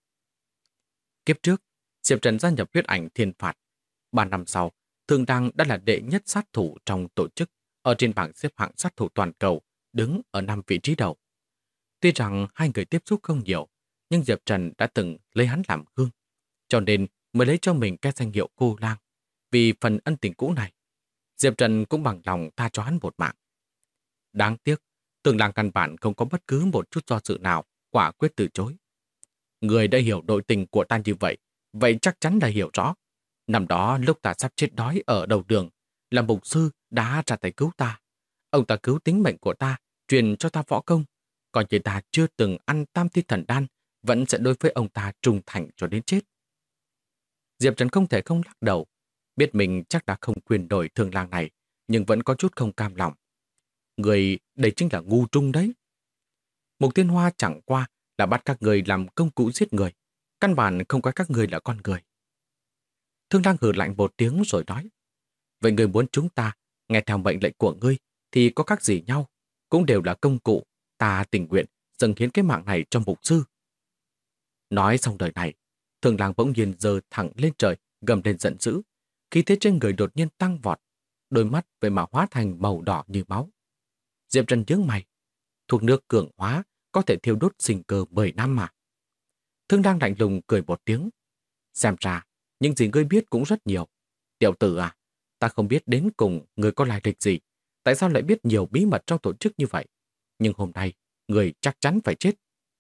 Kiếp trước, Diệp Trần gia nhập Huyết Ảnh Thiên Phạt. 3 năm sau, Thương Lang đã là đệ nhất sát thủ trong tổ chức, ở trên bảng xếp hạng sát thủ toàn cầu, đứng ở 5 vị trí đầu. Tuy rằng hai người tiếp xúc không nhiều, nhưng Diệp Trần đã từng lấy hắn làm gương, cho nên mới lấy cho mình cái danh hiệu Cô Lang. Vì phần ân tình cũ này, Diệp Trần cũng bằng lòng tha cho hắn một mạng. Đáng tiếc, Thương Lang căn bản không có bất cứ một chút do dự nào, quả quyết từ chối. Người đã hiểu nội tình của ta như vậy chắc chắn là hiểu rõ. Năm đó lúc ta sắp chết đói ở đầu đường, là mục sư đã ra tay cứu ta. Ông ta cứu tính mệnh của ta, truyền cho ta võ công. Còn như ta chưa từng ăn Tam Thi Thần Đan, vẫn sẽ đối với ông ta trung thành cho đến chết. Diệp Trần không thể không lắc đầu, biết mình chắc đã không quyền đổi Thương Lang này, nhưng vẫn có chút không cam lòng. Người đây chính là ngu trung đấy. Mục Thiên Hoa chẳng qua là bắt các người làm công cụ giết người, căn bản không coi các người là con người. Thương Lang hừ lạnh một tiếng rồi nói, vậy người muốn chúng ta nghe theo mệnh lệnh của ngươi thì có khác gì nhau, cũng đều là công cụ, ta tình nguyện dâng hiến cái mạng này cho mục sư. Nói xong đời này, Thương Lang bỗng nhiên giơ thẳng lên trời, gầm lên giận dữ, khí thế trên người đột nhiên tăng vọt, đôi mắt vậy mà hóa thành màu đỏ như máu. Diệp Trần nhướng mày, thuốc nước cường hóa có thể thiêu đốt sinh cơ 10 năm mà. Thương đang lạnh lùng cười một tiếng. Xem ra, những gì ngươi biết cũng rất nhiều. Tiểu tử à, ta không biết đến cùng ngươi có lai lịch gì. Tại sao lại biết nhiều bí mật trong tổ chức như vậy? Nhưng hôm nay, ngươi chắc chắn phải chết.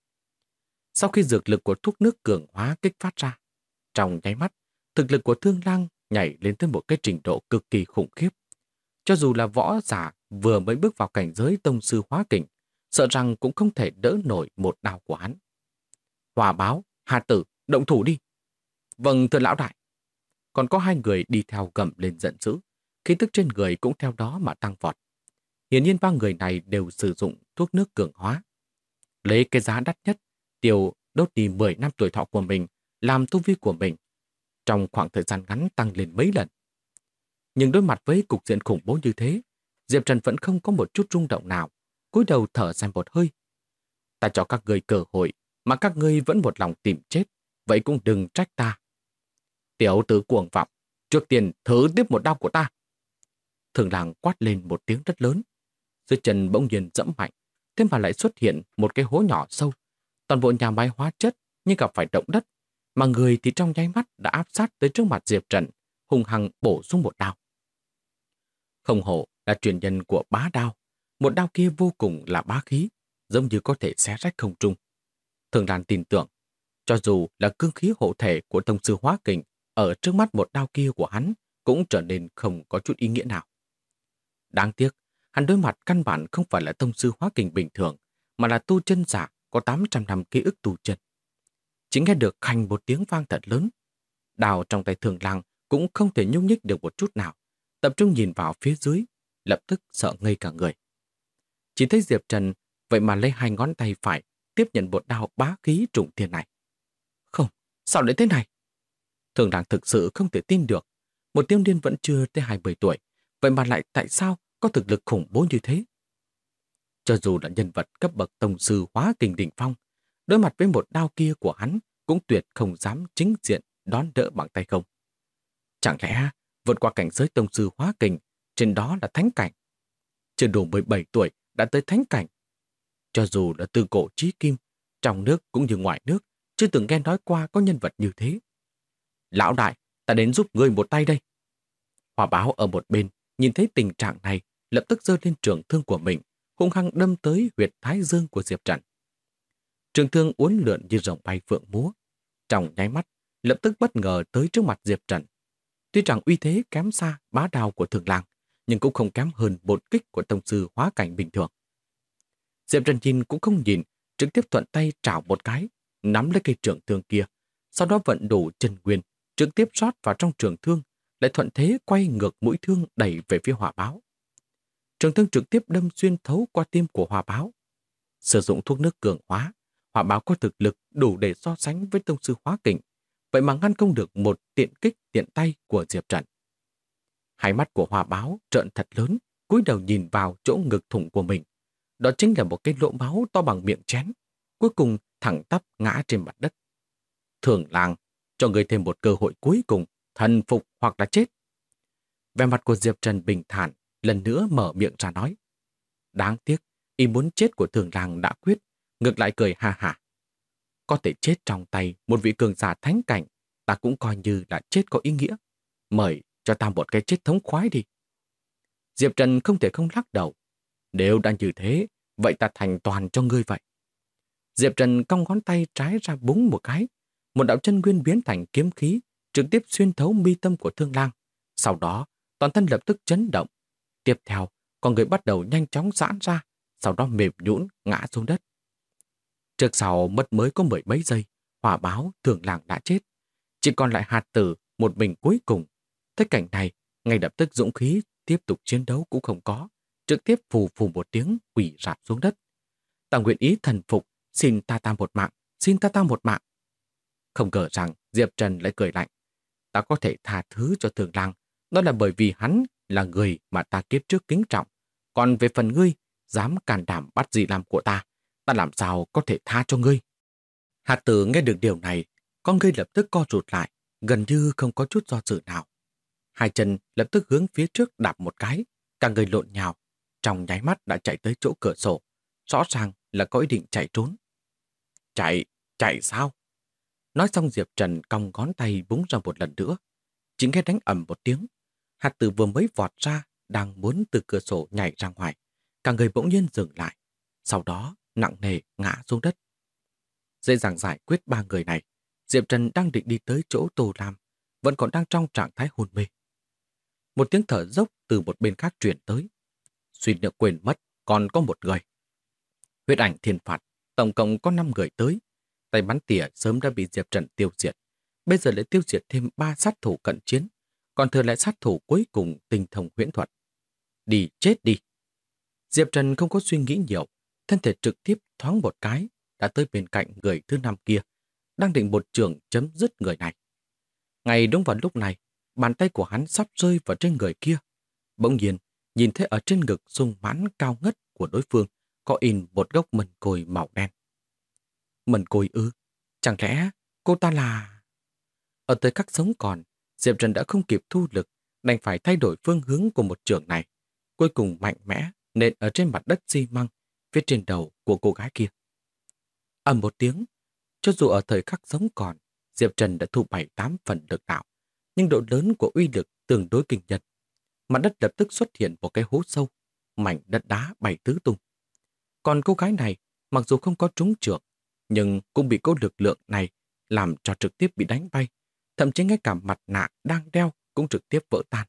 Sau khi dược lực của thuốc nước cường hóa kích phát ra, trong nháy mắt, thực lực của Thương Lang nhảy lên tới một cái trình độ cực kỳ khủng khiếp. Cho dù là võ giả vừa mới bước vào cảnh giới tông sư hóa kình, sợ rằng cũng không thể đỡ nổi một đao của hắn. Hòa Báo, Hà Tử, động thủ đi. Vâng, thưa lão đại. Còn có hai người đi theo gầm lên giận dữ, khí tức trên người cũng theo đó mà tăng vọt. Hiển nhiên ba người này đều sử dụng thuốc nước cường hóa. Lấy cái giá đắt nhất, tiêu đốt đi 10 năm tuổi thọ của mình, làm tu vi của mình, trong khoảng thời gian ngắn tăng lên mấy lần. Nhưng đối mặt với cục diện khủng bố như thế, Diệp Trần vẫn không có một chút rung động nào, cúi đầu thở dài một hơi. Ta cho các ngươi cơ hội, mà các ngươi vẫn một lòng tìm chết, vậy cũng đừng trách ta. Tiểu tử cuồng vọng, trước tiên thử tiếp một đao của ta. Thường Lang quát lên một tiếng rất lớn. Dưới chân bỗng nhiên dẫm mạnh, thế mà lại xuất hiện một cái hố nhỏ sâu. Toàn bộ nhà máy hóa chất như gặp phải động đất, mà người thì trong nháy mắt đã áp sát tới trước mặt Diệp Trần, hung hăng bổ xuống một đao. Không hổ là truyền nhân của bá đao, một đao kia vô cùng là bá khí, giống như có thể xé rách không trung. Thường Lan tin tưởng, cho dù là cương khí hộ thể của tông sư hóa kình, ở trước mắt một đao kia của hắn cũng trở nên không có chút ý nghĩa nào. Đáng tiếc, hắn đối mặt căn bản không phải là tông sư hóa kình bình thường, mà là tu chân giả có 800 năm ký ức tu chân. Chỉ nghe được khành một tiếng vang thật lớn. Đào trong tay Thường Lang cũng không thể nhúc nhích được một chút nào, tập trung nhìn vào phía dưới, lập tức sợ ngây cả người. Chỉ thấy Diệp Trần vậy mà lấy hai ngón tay phải tiếp nhận một đao bá khí trùng thiên này. Không, sao lại thế này? Thường Lang thực sự không thể tin được. Một thiếu niên vẫn chưa tới 20 tuổi, vậy mà lại tại sao có thực lực khủng bố như thế? Cho dù là nhân vật cấp bậc tông sư hóa kình đỉnh phong, đối mặt với một đao kia của hắn cũng tuyệt không dám chính diện đón đỡ bằng tay không. Chẳng lẽ vượt qua cảnh giới tông sư hóa kình, trên đó là thánh cảnh? Chưa đủ 17 tuổi đã tới thánh cảnh. Cho dù là từ cổ chí kim, trong nước cũng như ngoài nước, chưa từng nghe nói qua có nhân vật như thế. Lão đại, ta đến giúp ngươi một tay đây. Hòa Báo ở một bên, nhìn thấy tình trạng này, lập tức giơ lên trường thương của mình, hung hăng đâm tới huyệt thái dương của Diệp Trần. Trường thương uốn lượn như rồng bay phượng múa, trong nháy mắt, lập tức bất ngờ tới trước mặt Diệp Trần. Tuy rằng uy thế kém xa bá đao của Thường Lang, nhưng cũng không kém hơn một kích của tông sư hóa cảnh bình thường. Diệp Trần nhìn cũng không nhìn, trực tiếp thuận tay trảo một cái, nắm lấy cây trường thương kia, sau đó vận đủ chân nguyên, trực tiếp rót vào trong trường thương, lại thuận thế quay ngược mũi thương đẩy về phía Hòa Báo. Trường thương trực tiếp đâm xuyên thấu qua tim của Hòa Báo. Sử dụng thuốc nước cường hóa, Hòa Báo có thực lực đủ để so sánh với tông sư hóa kình, vậy mà ngăn không được một tiện kích tiện tay của Diệp Trần. Hai mắt của Hòa Báo trợn thật lớn, cúi đầu nhìn vào chỗ ngực thủng của mình. Đó chính là một cái lỗ máu to bằng miệng chén, cuối cùng thẳng tắp ngã trên mặt đất. Thường Lang, cho người thêm một cơ hội cuối cùng, thần phục hoặc là chết. Vẻ mặt của Diệp Trần bình thản, lần nữa mở miệng ra nói. Đáng tiếc, ý muốn chết của Thường Lang đã quyết, ngược lại cười ha hả. Có thể chết trong tay một vị cường giả thánh cảnh, ta cũng coi như là chết có ý nghĩa. Mời cho ta một cái chết thống khoái đi. Diệp Trần không thể không lắc đầu. Nếu đã như thế, vậy ta thành toàn cho ngươi vậy. Diệp Trần cong ngón tay trái ra búng một cái. Một đạo chân nguyên biến thành kiếm khí, trực tiếp xuyên thấu mi tâm của Thương Lang. Sau đó, toàn thân lập tức chấn động. Tiếp theo, con người bắt đầu nhanh chóng giãn ra, sau đó mềm nhũn ngã xuống đất. Trước sau mất mới có mười mấy giây, Hòa Báo Thường Lang đã chết. Chỉ còn lại Hạt Tử một mình cuối cùng. Thấy cảnh này, ngay lập tức dũng khí tiếp tục chiến đấu cũng không có, trực tiếp phù phù một tiếng quỳ rạp xuống đất. Ta nguyện ý thần phục, xin ta một mạng, xin ta một mạng. Không ngờ rằng Diệp Trần lại cười lạnh. Ta có thể tha thứ cho Thường Lang, đó là bởi vì hắn là người mà ta kiếp trước kính trọng. Còn về phần ngươi, dám can đảm bắt Dị Lam của ta làm sao có thể tha cho ngươi. Hạt Tử nghe được điều này, con ngươi lập tức co rụt lại, gần như không có chút do dự nào. Hai chân lập tức hướng phía trước đạp một cái, cả người lộn nhào, trong nháy mắt đã chạy tới chỗ cửa sổ, rõ ràng là có ý định chạy trốn. Chạy sao? Nói xong Diệp Trần cong ngón tay búng ra một lần nữa. Chỉ nghe đánh ầm một tiếng. Hạt tử vừa mới vọt ra, đang muốn từ cửa sổ nhảy ra ngoài. Cả người bỗng nhiên dừng lại. Sau đó nặng nề ngã xuống đất. Dễ dàng giải quyết ba người này, Diệp Trần đang định đi tới chỗ Tô Lam, vẫn còn đang trong trạng thái hôn mê. Một tiếng thở dốc từ một bên khác truyền tới. Suýt nữa quên mất, còn có một người. Huyết ảnh thiên phạt, tổng cộng có 5 người tới. Tay bắn tỉa sớm đã bị Diệp Trần tiêu diệt. Bây giờ lại tiêu diệt thêm 3 sát thủ cận chiến, còn thừa lại sát thủ cuối cùng tinh thông huyễn thuật. Đi chết đi. Diệp Trần không có suy nghĩ nhiều, thân thể trực tiếp thoáng một cái, đã tới bên cạnh người thứ 5 kia, đang định một trường chấm dứt người này. Ngay đúng vào lúc này, bàn tay của hắn sắp rơi vào trên người kia. Bỗng nhiên, nhìn thấy ở trên ngực sung mãn cao ngất của đối phương có in một gốc mần côi màu đen. Mần côi ư? Chẳng lẽ cô ta là... Ở tới khắc sống còn, Diệp Trần đã không kịp thu lực, đành phải thay đổi phương hướng của một trường này. Cuối cùng mạnh mẽ nện ở trên mặt đất xi măng phía trên đầu của cô gái kia. Ầm một tiếng, cho dù ở thời khắc sống còn, Diệp Trần đã thu 7-8 phần lực đạo, nhưng độ lớn của uy lực tương đối kinh nhân. Mặt đất lập tức xuất hiện một cái hố sâu, mảnh đất đá bay tứ tung. Còn cô gái này, mặc dù không có trúng chưởng, nhưng cũng bị cô lực lượng này làm cho trực tiếp bị đánh bay, thậm chí ngay cả mặt nạ đang đeo cũng trực tiếp vỡ tan.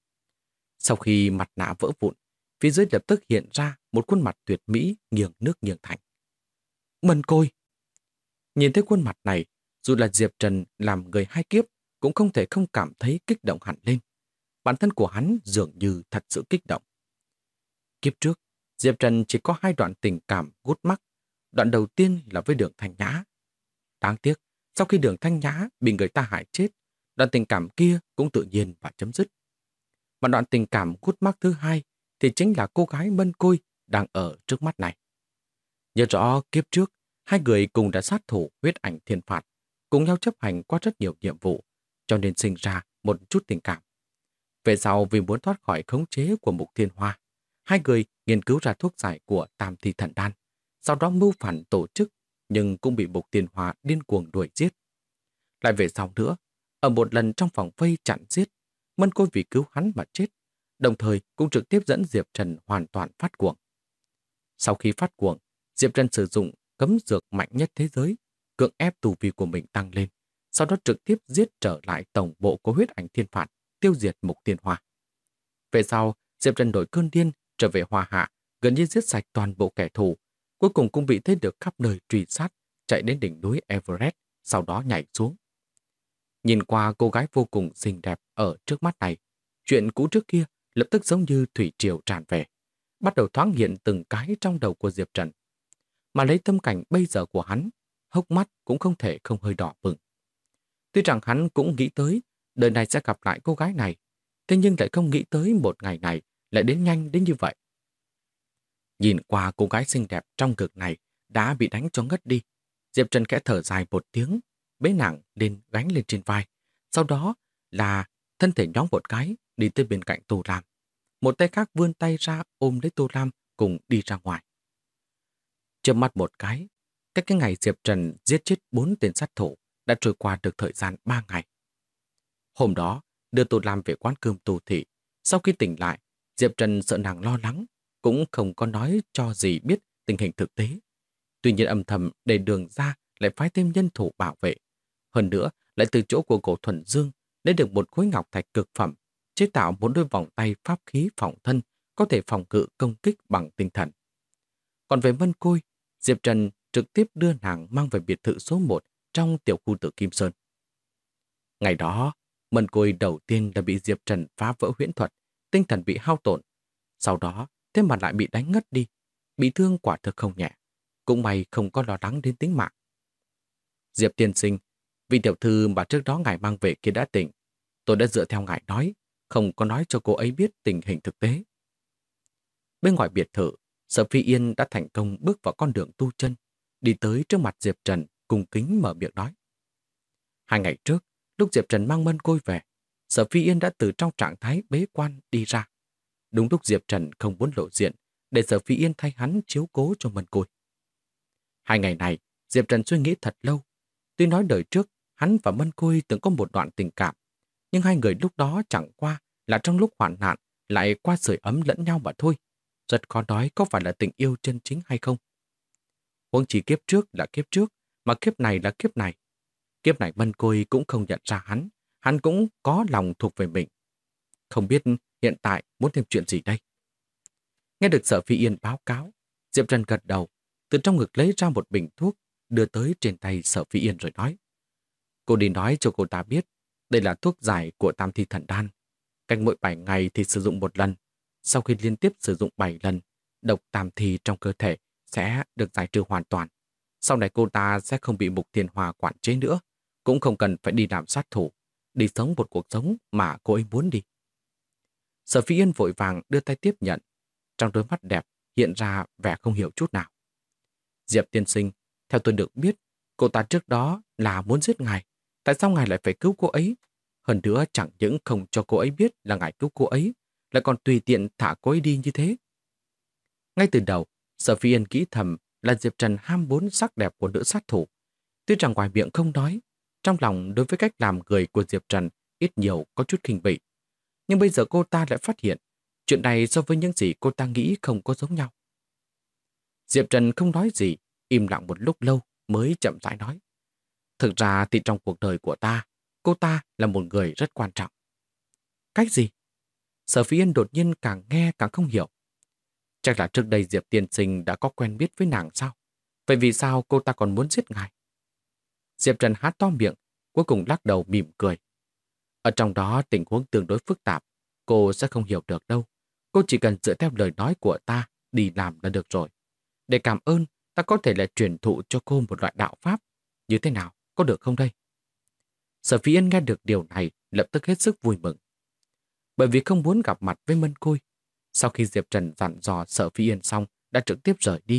Sau khi mặt nạ vỡ vụn, phía dưới lập tức hiện ra một khuôn mặt tuyệt mỹ nghiêng nước nghiêng thành. Mân Côi! Nhìn thấy khuôn mặt này, dù là Diệp Trần làm người hai kiếp, cũng không thể không cảm thấy kích động hẳn lên. Bản thân của hắn dường như thật sự kích động. Kiếp trước, Diệp Trần chỉ có 2 đoạn tình cảm gút mắc. Đoạn đầu tiên là với Đường Thanh Nhã. Đáng tiếc, sau khi Đường Thanh Nhã bị người ta hại chết, đoạn tình cảm kia cũng tự nhiên và chấm dứt. Mà đoạn tình cảm gút mắc thứ hai thì chính là cô gái Mân Côi đang ở trước mắt này. Nhớ rõ kiếp trước, 2 người cùng đã sát thủ huyết ảnh thiên phạt, cùng nhau chấp hành qua rất nhiều nhiệm vụ, cho nên sinh ra một chút tình cảm. Về sau vì muốn thoát khỏi khống chế của Mục Thiên Hoa, 2 người nghiên cứu ra thuốc giải của Tam Thi Thần Đan, sau đó mưu phản tổ chức, nhưng cũng bị Mục Thiên Hoa điên cuồng đuổi giết. Lại về sau nữa, ở một lần trong phòng vây chặn giết, Mân Côi vì cứu hắn mà chết, đồng thời cũng trực tiếp dẫn Diệp Trần hoàn toàn phát cuồng. Sau khi phát cuồng, Diệp Trần sử dụng cấm dược mạnh nhất thế giới, cưỡng ép tu vi của mình tăng lên, sau đó trực tiếp giết trở lại tổng bộ của huyết ảnh thiên phạt, tiêu diệt Mục Thiên Hoa. Về sau, Diệp Trần đổi cơn điên, trở về Hoa Hạ, gần như giết sạch toàn bộ kẻ thù, cuối cùng cũng bị thế lực khắp nơi truy sát, chạy đến đỉnh núi Everest, sau đó nhảy xuống. Nhìn qua cô gái vô cùng xinh đẹp ở trước mắt này, chuyện cũ trước kia lập tức giống như thủy triều tràn về, bắt đầu thoáng hiện từng cái trong đầu của Diệp Trần. Mà lấy tâm cảnh bây giờ của hắn, hốc mắt cũng không thể không hơi đỏ bừng. Tuy rằng hắn cũng nghĩ tới đời này sẽ gặp lại cô gái này, thế nhưng lại không nghĩ tới một ngày này lại đến nhanh đến như vậy. Nhìn qua cô gái xinh đẹp trong ngực này đã bị đánh cho ngất đi, Diệp Trần khẽ thở dài một tiếng, bế nàng lên gánh lên trên vai. Sau đó là thân thể nhón một cái đi tới bên cạnh Tô Lam. Một tay khác vươn tay ra ôm lấy Tô Lam cùng đi ra ngoài. Chớp mắt một cái, cách cái ngày Diệp Trần giết chết 4 tên sát thủ đã trôi qua được thời gian 3 ngày. Hôm đó, đưa Tô Lam về quán cơm Tô Thị. Sau khi tỉnh lại, Diệp Trần sợ nàng lo lắng, cũng không có nói cho gì biết tình hình thực tế. Tuy nhiên âm thầm để Đường ra lại phái thêm nhân thủ bảo vệ. Hơn nữa, lại từ chỗ của Cổ Thuần Dương lấy được một khối ngọc thạch cực phẩm, chế tạo 4 đôi vòng tay pháp khí phòng thân, có thể phòng ngự công kích bằng tinh thần. Còn về Mân Côi, Diệp Trần trực tiếp đưa nàng mang về biệt thự số 1 trong tiểu khu tự Kim Sơn. Ngày đó, Mân Côi đầu tiên đã bị Diệp Trần phá vỡ huyễn thuật, tinh thần bị hao tổn. Sau đó, thế mà lại bị đánh ngất đi, bị thương quả thực không nhẹ. Cũng may không có lo lắng đến tính mạng. Diệp tiên sinh, vị tiểu thư mà trước đó ngài mang về kia đã tỉnh. Tôi đã dựa theo ngài nói, không có nói cho cô ấy biết tình hình thực tế. Bên ngoài biệt thự, Sở Phi Yên đã thành công bước vào con đường tu chân, đi tới trước mặt Diệp Trần, cung kính mở miệng nói. 2 ngày trước, lúc Diệp Trần mang Mân Côi về, Sở Phi Yên đã từ trong trạng thái bế quan đi ra. Đúng lúc Diệp Trần không muốn lộ diện, để Sở Phi Yên thay hắn chiếu cố cho Mân Côi. 2 ngày này, Diệp Trần suy nghĩ thật lâu. Tuy nói đời trước hắn và Mân Côi từng có một đoạn tình cảm, nhưng hai người lúc đó chẳng qua là trong lúc hoạn nạn lại qua sưởi ấm lẫn nhau mà thôi. Rất khó nói có phải là tình yêu chân chính hay không. Huống chỉ kiếp trước là kiếp trước, mà kiếp này là kiếp này. Kiếp này Mân Côi cũng không nhận ra hắn cũng có lòng thuộc về mình. Không biết hiện tại muốn thêm chuyện gì đây? Nghe được Sở Phi Yên báo cáo, Diệp Trần gật đầu, từ trong ngực lấy ra một bình thuốc, đưa tới trên tay Sở Phi Yên rồi nói. Cô đi nói cho cô ta biết, đây là thuốc giải của Tam Thi Thần Đan. Cách mỗi 7 ngày thì sử dụng một lần. Sau khi liên tiếp sử dụng 7 lần, độc tam thi trong cơ thể sẽ được giải trừ hoàn toàn. Sau này cô ta sẽ không bị Mục Thiên Hòa quản chế nữa, cũng không cần phải đi làm sát thủ, đi sống một cuộc sống mà cô ấy muốn đi. Sở Phi Yên vội vàng đưa tay tiếp nhận, trong đôi mắt đẹp hiện ra vẻ không hiểu chút nào. Diệp tiên sinh, theo tôi được biết, cô ta trước đó là muốn giết ngài. Tại sao ngài lại phải cứu cô ấy? Hơn nữa chẳng những không cho cô ấy biết là ngài cứu cô ấy, lại còn tùy tiện thả cô ấy đi như thế. Ngay từ đầu, Sở Phi Yên nghĩ thầm là Diệp Trần ham muốn sắc đẹp của nữ sát thủ. Tuy rằng ngoài miệng không nói, trong lòng đối với cách làm người của Diệp Trần ít nhiều có chút khinh bỉ. Nhưng bây giờ cô ta lại phát hiện, chuyện này so với những gì cô ta nghĩ không có giống nhau. Diệp Trần không nói gì, im lặng một lúc lâu mới chậm rãi nói. Thực ra thì trong cuộc đời của ta, cô ta là một người rất quan trọng. Cách gì? Sở Phi Yên đột nhiên càng nghe càng không hiểu. Chắc là trước đây Diệp tiên sinh đã có quen biết với nàng sao? Vậy vì sao cô ta còn muốn giết ngài? Diệp Trần há to miệng, cuối cùng lắc đầu mỉm cười. Ở trong đó tình huống tương đối phức tạp, cô sẽ không hiểu được đâu. Cô chỉ cần dựa theo lời nói của ta đi làm là được rồi. Để cảm ơn, ta có thể là truyền thụ cho cô một loại đạo pháp. Như thế nào, có được không đây? Sở Phi Yên nghe được điều này lập tức hết sức vui mừng. Bởi vì không muốn gặp mặt với Mân Côi, sau khi Diệp Trần dặn dò Sở Phi Yên xong đã trực tiếp rời đi.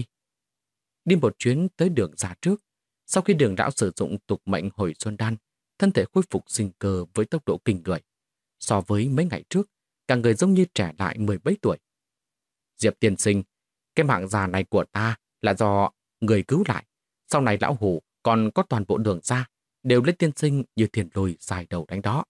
Đi một chuyến tới Đường ra trước, sau khi Đường lão sử dụng tục mệnh hồi xuân đan, thân thể khôi phục sinh cơ với tốc độ kinh người. So với mấy ngày trước, cả người giống như trẻ lại 17 tuổi. Diệp tiên sinh, cái mạng già này của ta là do người cứu lại. Sau này lão hủ còn có toàn bộ Đường ra, đều lấy tiên sinh như thiền lùi dài đầu đánh đó.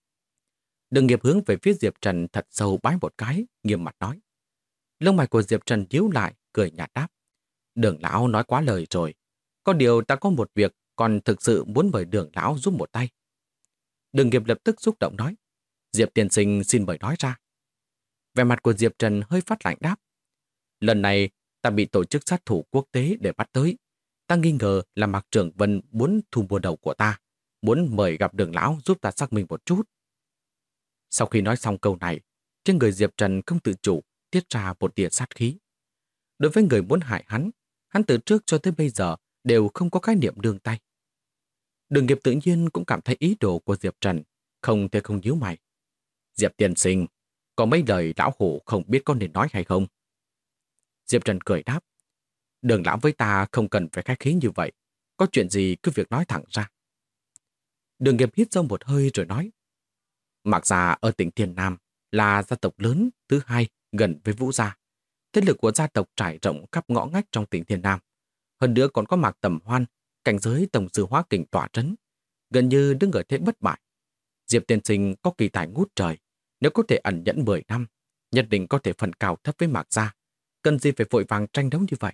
Đường Nghiệp hướng về phía Diệp Trần thật sâu bái một cái, nghiêm mặt nói. Lông mày của Diệp Trần nhíu lại, cười nhạt đáp. Đường lão nói quá lời rồi. Có điều ta có một việc còn thực sự muốn mời Đường lão giúp một tay. Đường Nghiệp lập tức xúc động nói. Diệp tiên sinh xin mời nói ra. Vẻ mặt của Diệp Trần hơi phát lạnh đáp. Lần này ta bị tổ chức sát thủ quốc tế để bắt tới. Ta nghi ngờ là Mạc Trưởng Vân muốn thu mua đầu của ta, muốn mời gặp Đường lão giúp ta xác minh một chút. Sau khi nói xong câu này, trên người Diệp Trần không tự chủ tiết ra một tia sát khí. Đối với người muốn hại hắn từ trước cho tới bây giờ đều không có khái niệm nương tay. Đường Nghiệp tự nhiên cũng cảm thấy ý đồ của Diệp Trần, không thể không nhíu mày. Diệp tiên sinh, có mấy lời lão hổ không biết có nên nói hay không? Diệp Trần cười đáp. Đường lão với ta không cần phải khách khí như vậy, có chuyện gì cứ việc nói thẳng ra. Đường Nghiệp hít sâu một hơi rồi nói. Mạc gia ở tỉnh Thiên Nam là gia tộc lớn thứ hai gần với Vũ gia. Thế lực của gia tộc trải rộng khắp ngõ ngách trong tỉnh Thiên Nam. Hơn nữa còn có Mạc Tầm Hoan, cảnh giới tổng sư hóa kình tỏa trấn, gần như đứng ở thế bất bại. Diệp tiên sinh có kỳ tài ngút trời, nếu có thể ẩn nhẫn 10 năm, nhất định có thể phần cao thấp với Mạc gia. Cần gì phải vội vàng tranh đấu như vậy?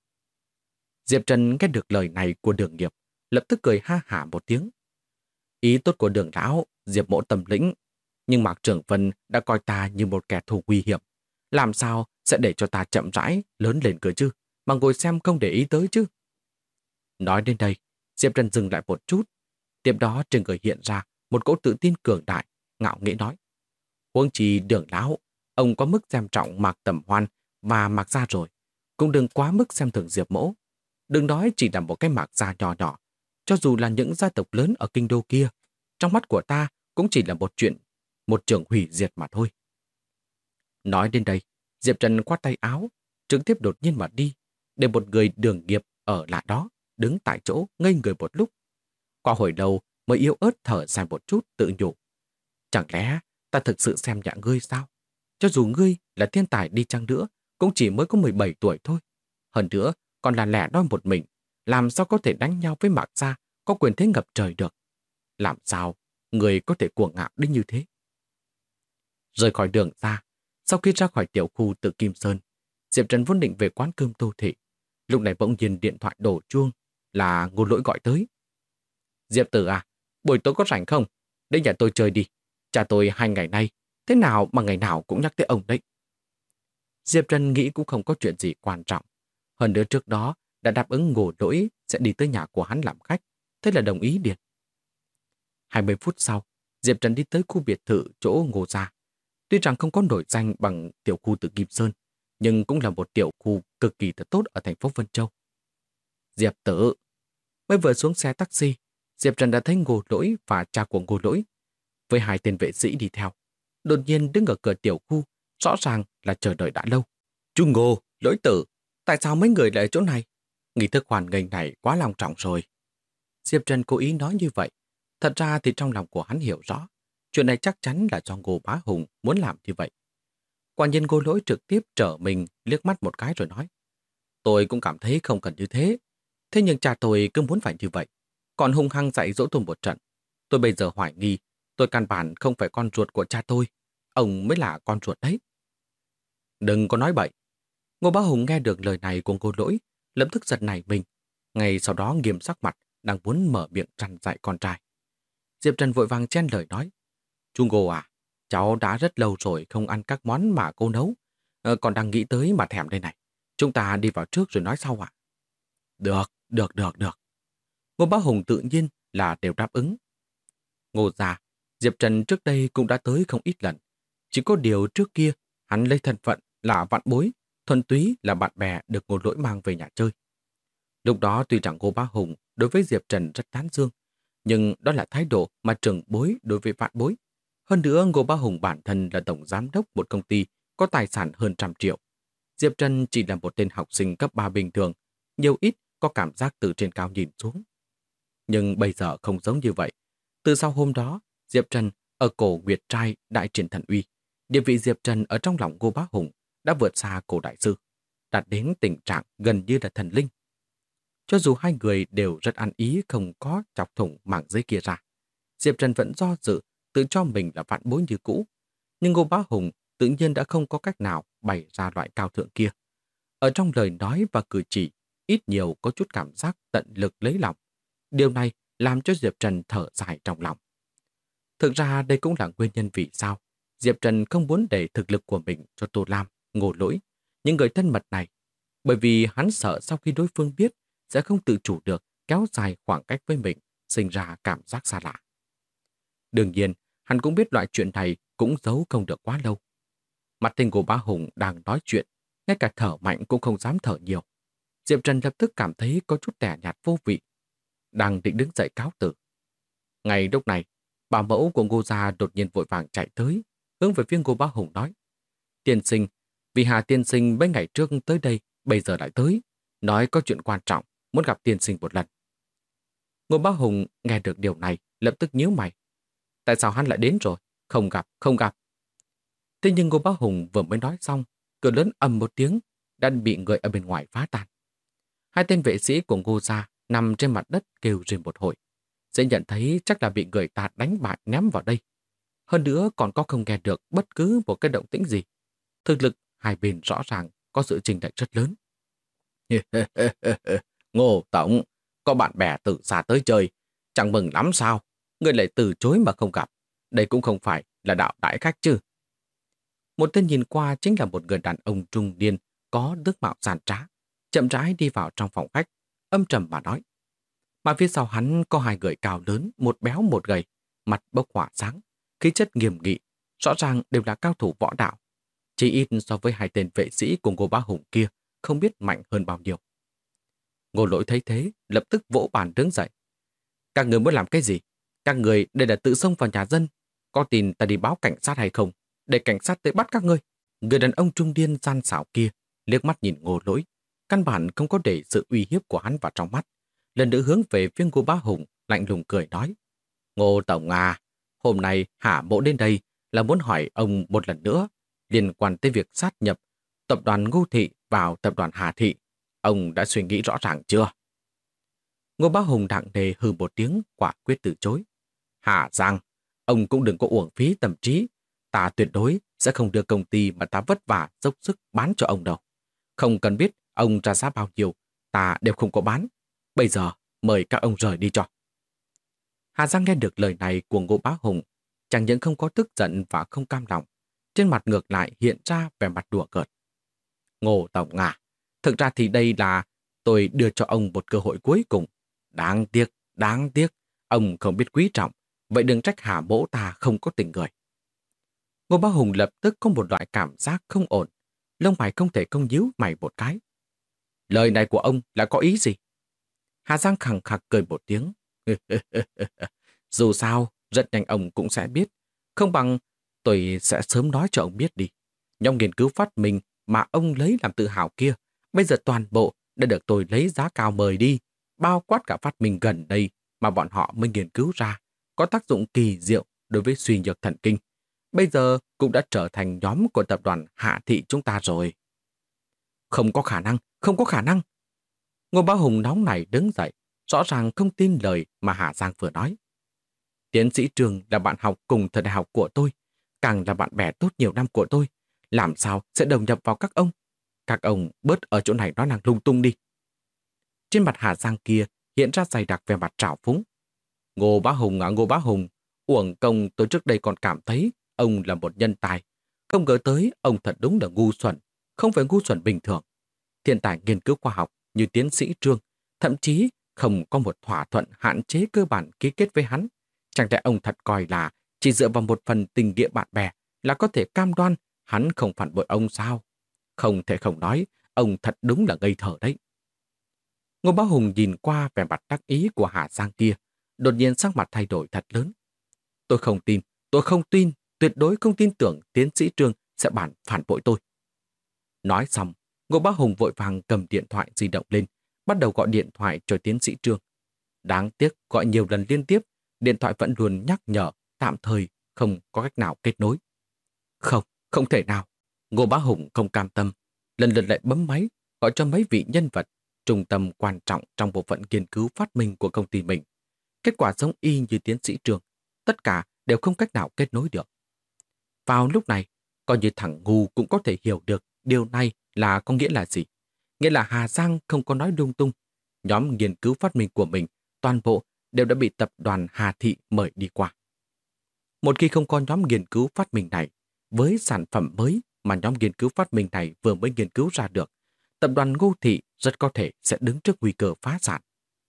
Diệp Trần nghe được lời này của Đường Nghiệp, lập tức cười ha hả một tiếng. Ý tốt của Đường lão, Diệp mỗ tầm lĩnh, nhưng Mạc Trưởng Vân đã coi ta như một kẻ thù nguy hiểm. Làm sao sẽ để cho ta chậm rãi lớn lên cơ chứ, mà ngồi xem không để ý tới chứ? Nói đến đây, Diệp Trần dừng lại một chút. Tiếp đó trên người hiện ra một cỗ tự tin cường đại, ngạo nghễ nói. Huống chi Đường lão, ông có mức xem trọng Mạc Tầm Hoan và Mạc gia rồi, cũng đừng quá mức xem thường Diệp mỗ. Đừng nói chỉ là một cái Mạc gia nhỏ nhỏ, cho dù là những gia tộc lớn ở kinh đô kia, trong mắt của ta cũng chỉ là một trường hủy diệt mà thôi. Nói đến đây, Diệp Trần khoát tay áo, trực tiếp đột nhiên mà đi, để một người Đường Nghiệp ở lại đó, đứng tại chỗ ngây người một lúc. Qua hồi đầu mới yếu ớt thở dài một chút tự nhủ. Chẳng lẽ ta thực sự xem nhẹ ngươi sao? Cho dù ngươi là thiên tài đi chăng nữa, cũng chỉ mới có 17 tuổi thôi. Hơn nữa, còn là lẻ đôi một mình, làm sao có thể đánh nhau với Mạc gia có quyền thế ngập trời được. Làm sao người có thể cuồng ngạo đến như thế? Rời khỏi đường ra, sau khi ra khỏi tiểu khu Tự Kim Sơn, Diệp Trần vốn định về quán cơm Tô Thị. Lúc này bỗng nhiên điện thoại đổ chuông, là Ngô Lỗi gọi tới. Diệp Tử à, buổi tối có rảnh không? Đến nhà tôi chơi đi. Cha tôi 2 ngày nay, thế nào mà ngày nào cũng nhắc tới ông đấy. Diệp Trần nghĩ cũng không có chuyện gì quan trọng. Hơn nữa trước đó đã đáp ứng Ngô Lỗi sẽ đi tới nhà của hắn làm khách, thế là đồng ý liền. 20 phút sau, Diệp Trần đi tới khu biệt thự chỗ Ngô gia. Tuy rằng không có nổi danh bằng tiểu khu Tự Kim Sơn, nhưng cũng là một tiểu khu cực kỳ thật tốt ở thành phố Vân Châu. Diệp Tử. Mới vừa xuống xe taxi, Diệp Trần đã thấy Ngô Lỗi và cha của Ngô Lỗi với 2 tên vệ sĩ đi theo. Đột nhiên đứng ở cửa tiểu khu, rõ ràng là chờ đợi đã lâu. Chú Ngô, Lỗi Tử, tại sao mấy người lại ở chỗ này? Nghi thức hoàn nghênh này quá long trọng rồi. Diệp Trần cố ý nói như vậy. Thật ra thì trong lòng của hắn hiểu rõ, chuyện này chắc chắn là do Ngô Bá Hùng muốn làm như vậy. Quả nhiên Ngô Lỗi trực tiếp trở mình liếc mắt một cái rồi nói. Tôi cũng cảm thấy không cần như thế. Thế nhưng cha tôi cứ muốn phải như vậy. Còn hung hăng dạy dỗ tôi một trận. Tôi bây giờ hoài nghi, tôi căn bản không phải con ruột của cha tôi. Ông mới là con ruột đấy. Đừng có nói bậy. Ngô Bá Hùng nghe được lời này của Ngô Lỗi, lập tức giật nảy mình. Ngay sau đó nghiêm sắc mặt, đang muốn mở miệng răn dạy con trai. Diệp Trần vội vàng chen lời nói. Chú Ngô à, cháu đã rất lâu rồi không ăn các món mà cô nấu. Còn đang nghĩ tới mà thèm đây này. Chúng ta đi vào trước rồi nói sau ạ. Được. Ngô Bá Hùng tự nhiên là đều đáp ứng. Ngô gia, Diệp Trần trước đây cũng đã tới không ít lần. Chỉ có điều trước kia, hắn lấy thân phận là vạn bối, thuần túy là bạn bè được Ngô Lỗi mang về nhà chơi. Lúc đó tuy rằng Ngô Bá Hùng đối với Diệp Trần rất tán dương, nhưng đó là thái độ mà trưởng bối đối với vạn bối. Hơn nữa, Ngô Bá Hùng bản thân là tổng giám đốc một công ty có tài sản hơn 100 triệu. Diệp Trần chỉ là một tên học sinh cấp 3 bình thường, nhiều ít có cảm giác từ trên cao nhìn xuống. Nhưng bây giờ không giống như vậy. Từ sau hôm đó, Diệp Trần ở cổ Nguyệt Trai đại triển thần uy, địa vị Diệp Trần ở trong lòng Ngô Bá Hùng đã vượt xa cổ đại sư, đạt đến tình trạng gần như là thần linh. Cho dù 2 người đều rất ăn ý không có chọc thủng mảng giấy kia ra, Diệp Trần vẫn do dự tự cho mình là vạn bối như cũ. Nhưng Ngô Bá Hùng tự nhiên đã không có cách nào bày ra loại cao thượng kia. Ở trong lời nói và cử chỉ, ít nhiều có chút cảm giác tận lực lấy lòng. Điều này làm cho Diệp Trần thở dài trong lòng. Thực ra đây cũng là nguyên nhân vì sao Diệp Trần không muốn để thực lực của mình cho Tô Lam, Ngô Lỗi, những người thân mật này. Bởi vì hắn sợ sau khi đối phương biết sẽ không tự chủ được kéo dài khoảng cách với mình, sinh ra cảm giác xa lạ. Đương nhiên, hắn cũng biết loại chuyện này cũng giấu không được quá lâu. Mặt tên của Bá Hùng đang nói chuyện, ngay cả thở mạnh cũng không dám thở nhiều. Diệp Trần lập tức cảm thấy có chút tẻ nhạt vô vị, đang định đứng dậy cáo từ. Ngay lúc này, bảo mẫu của Ngô gia đột nhiên vội vàng chạy tới, hướng về phía Ngô Bá Hùng nói. Tiên sinh, vì Hà tiên sinh mấy ngày trước tới đây, bây giờ lại tới, nói có chuyện quan trọng, muốn gặp tiên sinh một lần. Ngô Bá Hùng nghe được điều này, lập tức nhíu mày. Tại sao hắn lại đến rồi? Không gặp. Thế nhưng Ngô Bá Hùng vừa mới nói xong, cửa lớn ầm một tiếng, đã bị người ở bên ngoài phá tan. 2 tên vệ sĩ của Ngô gia nằm trên mặt đất kêu rên một hồi. Sẽ nhận thấy chắc là bị người ta đánh bại ném vào đây. Hơn nữa còn có không nghe được bất cứ một cái động tĩnh gì. Thực lực 2 bên rõ ràng có sự chênh lệch rất lớn. Ngô Tổng, có bạn bè từ xa tới chơi, chẳng mừng lắm sao? Người lại từ chối mà không gặp. Đây cũng không phải là đạo đãi khách chứ. Một tên nhìn qua chính là một người đàn ông trung niên có đức mạo giàn trá, chậm rãi đi vào trong phòng khách, âm trầm mà nói. Mà phía sau hắn có 2 người cao lớn, một béo một gầy, mặt bốc hỏa sáng, khí chất nghiêm nghị, rõ ràng đều là cao thủ võ đạo. Chỉ ít so với 2 tên vệ sĩ của Ngô Bá Hùng kia, không biết mạnh hơn bao nhiêu. Ngô Lỗi thấy thế, lập tức vỗ bàn đứng dậy. Các người muốn làm cái gì? Các người đây là tự xông vào nhà dân. Có tin ta đi báo cảnh sát hay không? Để cảnh sát tới bắt các ngươi. Người đàn ông trung niên gian xảo kia liếc mắt nhìn Ngô Lỗi, căn bản không có để sự uy hiếp của hắn vào trong mắt. Lần nữa hướng về phía Ngô Bá Hùng, lạnh lùng cười nói. Ngô Tổng à, hôm nay Hạ Mỗ đến đây là muốn hỏi ông một lần nữa liên quan tới việc sát nhập tập đoàn Ngô Thị vào tập đoàn Hà Thị. Ông đã suy nghĩ rõ ràng chưa? Ngô Bá Hùng nặng nề hừ một tiếng, quả quyết từ chối. Hà Giang, ông cũng đừng có uổng phí tâm trí. Ta tuyệt đối sẽ không đưa công ty mà ta vất vả dốc sức bán cho ông đâu. Không cần biết ông ra giá bao nhiêu, ta đều không có bán. Bây giờ mời các ông rời đi cho. Hà Giang nghe được lời này của Ngô Bá Hùng, chẳng những không có tức giận và không cam lòng, trên mặt ngược lại hiện ra vẻ mặt đùa cợt. Ngô Tổng à, thực ra thì đây là tôi đưa cho ông một cơ hội cuối cùng. Đáng tiếc, ông không biết quý trọng, vậy đừng trách Hà mỗ ta không có tình người. Ngô Bá Hùng lập tức có một loại cảm giác không ổn, lông mày không thể không nhíu mày một cái. Lời này của ông là có ý gì? Hà Giang khẳng khặc cười một tiếng. Dù sao, rất nhanh ông cũng sẽ biết. Không bằng tôi sẽ sớm nói cho ông biết đi. Nhóm nghiên cứu phát minh mà ông lấy làm tự hào kia, bây giờ toàn bộ đã được tôi lấy giá cao mời đi, bao quát cả phát minh gần đây mà bọn họ mới nghiên cứu ra, có tác dụng kỳ diệu đối với suy nhược thần kinh. Bây giờ cũng đã trở thành nhóm của tập đoàn Hạ Thị chúng ta rồi. Không có khả năng, không có khả năng. Ngô Bá Hùng nóng nảy đứng dậy, rõ ràng không tin lời mà Hà Giang vừa nói. Tiến sĩ Trường là bạn học cùng thời đại học của tôi, càng là bạn bè tốt nhiều năm của tôi. Làm sao sẽ đồng nhập vào các ông? Các ông bớt ở chỗ này nói năng lung tung đi. Trên mặt Hà Giang kia hiện ra dày đặc về mặt trào phúng. Ngô Bá Hùng à Ngô Bá Hùng, uổng công tôi trước đây còn cảm thấy ông là một nhân tài. Không ngờ tới ông thật đúng là ngu xuẩn, không phải ngu xuẩn bình thường. Thiên tài nghiên cứu khoa học như tiến sĩ Trương, thậm chí không có một thỏa thuận hạn chế cơ bản ký kết với hắn. Chẳng lẽ ông thật coi là chỉ dựa vào một phần tình nghĩa bạn bè là có thể cam đoan hắn không phản bội ông sao? Không thể không nói, ông thật đúng là ngây thơ đấy. Ngô Bá Hùng nhìn qua vẻ mặt đắc ý của Hà Giang kia, đột nhiên sắc mặt thay đổi thật lớn. Tôi không tin, tuyệt đối không tin tưởng tiến sĩ Trương sẽ phản bội tôi. Nói xong, Ngô Bá Hùng vội vàng cầm điện thoại di động lên, bắt đầu gọi điện thoại cho tiến sĩ Trương. Đáng tiếc gọi nhiều lần liên tiếp, điện thoại vẫn luôn nhắc nhở, tạm thời không có cách nào kết nối. Không thể nào. Ngô Bá Hùng không cam tâm, lần lượt lại bấm máy, gọi cho mấy vị nhân vật, trung tâm quan trọng trong bộ phận nghiên cứu phát minh của công ty mình. Kết quả giống y như tiến sĩ Trương, tất cả đều không cách nào kết nối được. Vào lúc này, coi như thằng ngu cũng có thể hiểu được điều này là có nghĩa là gì. Nghĩa là Hà Giang không có nói lung tung. Nhóm nghiên cứu phát minh của mình, toàn bộ đều đã bị tập đoàn Hà Thị mời đi qua. Một khi không có nhóm nghiên cứu phát minh này, với sản phẩm mới mà nhóm nghiên cứu phát minh này vừa mới nghiên cứu ra được, tập đoàn Ngô Thị rất có thể sẽ đứng trước nguy cơ phá sản.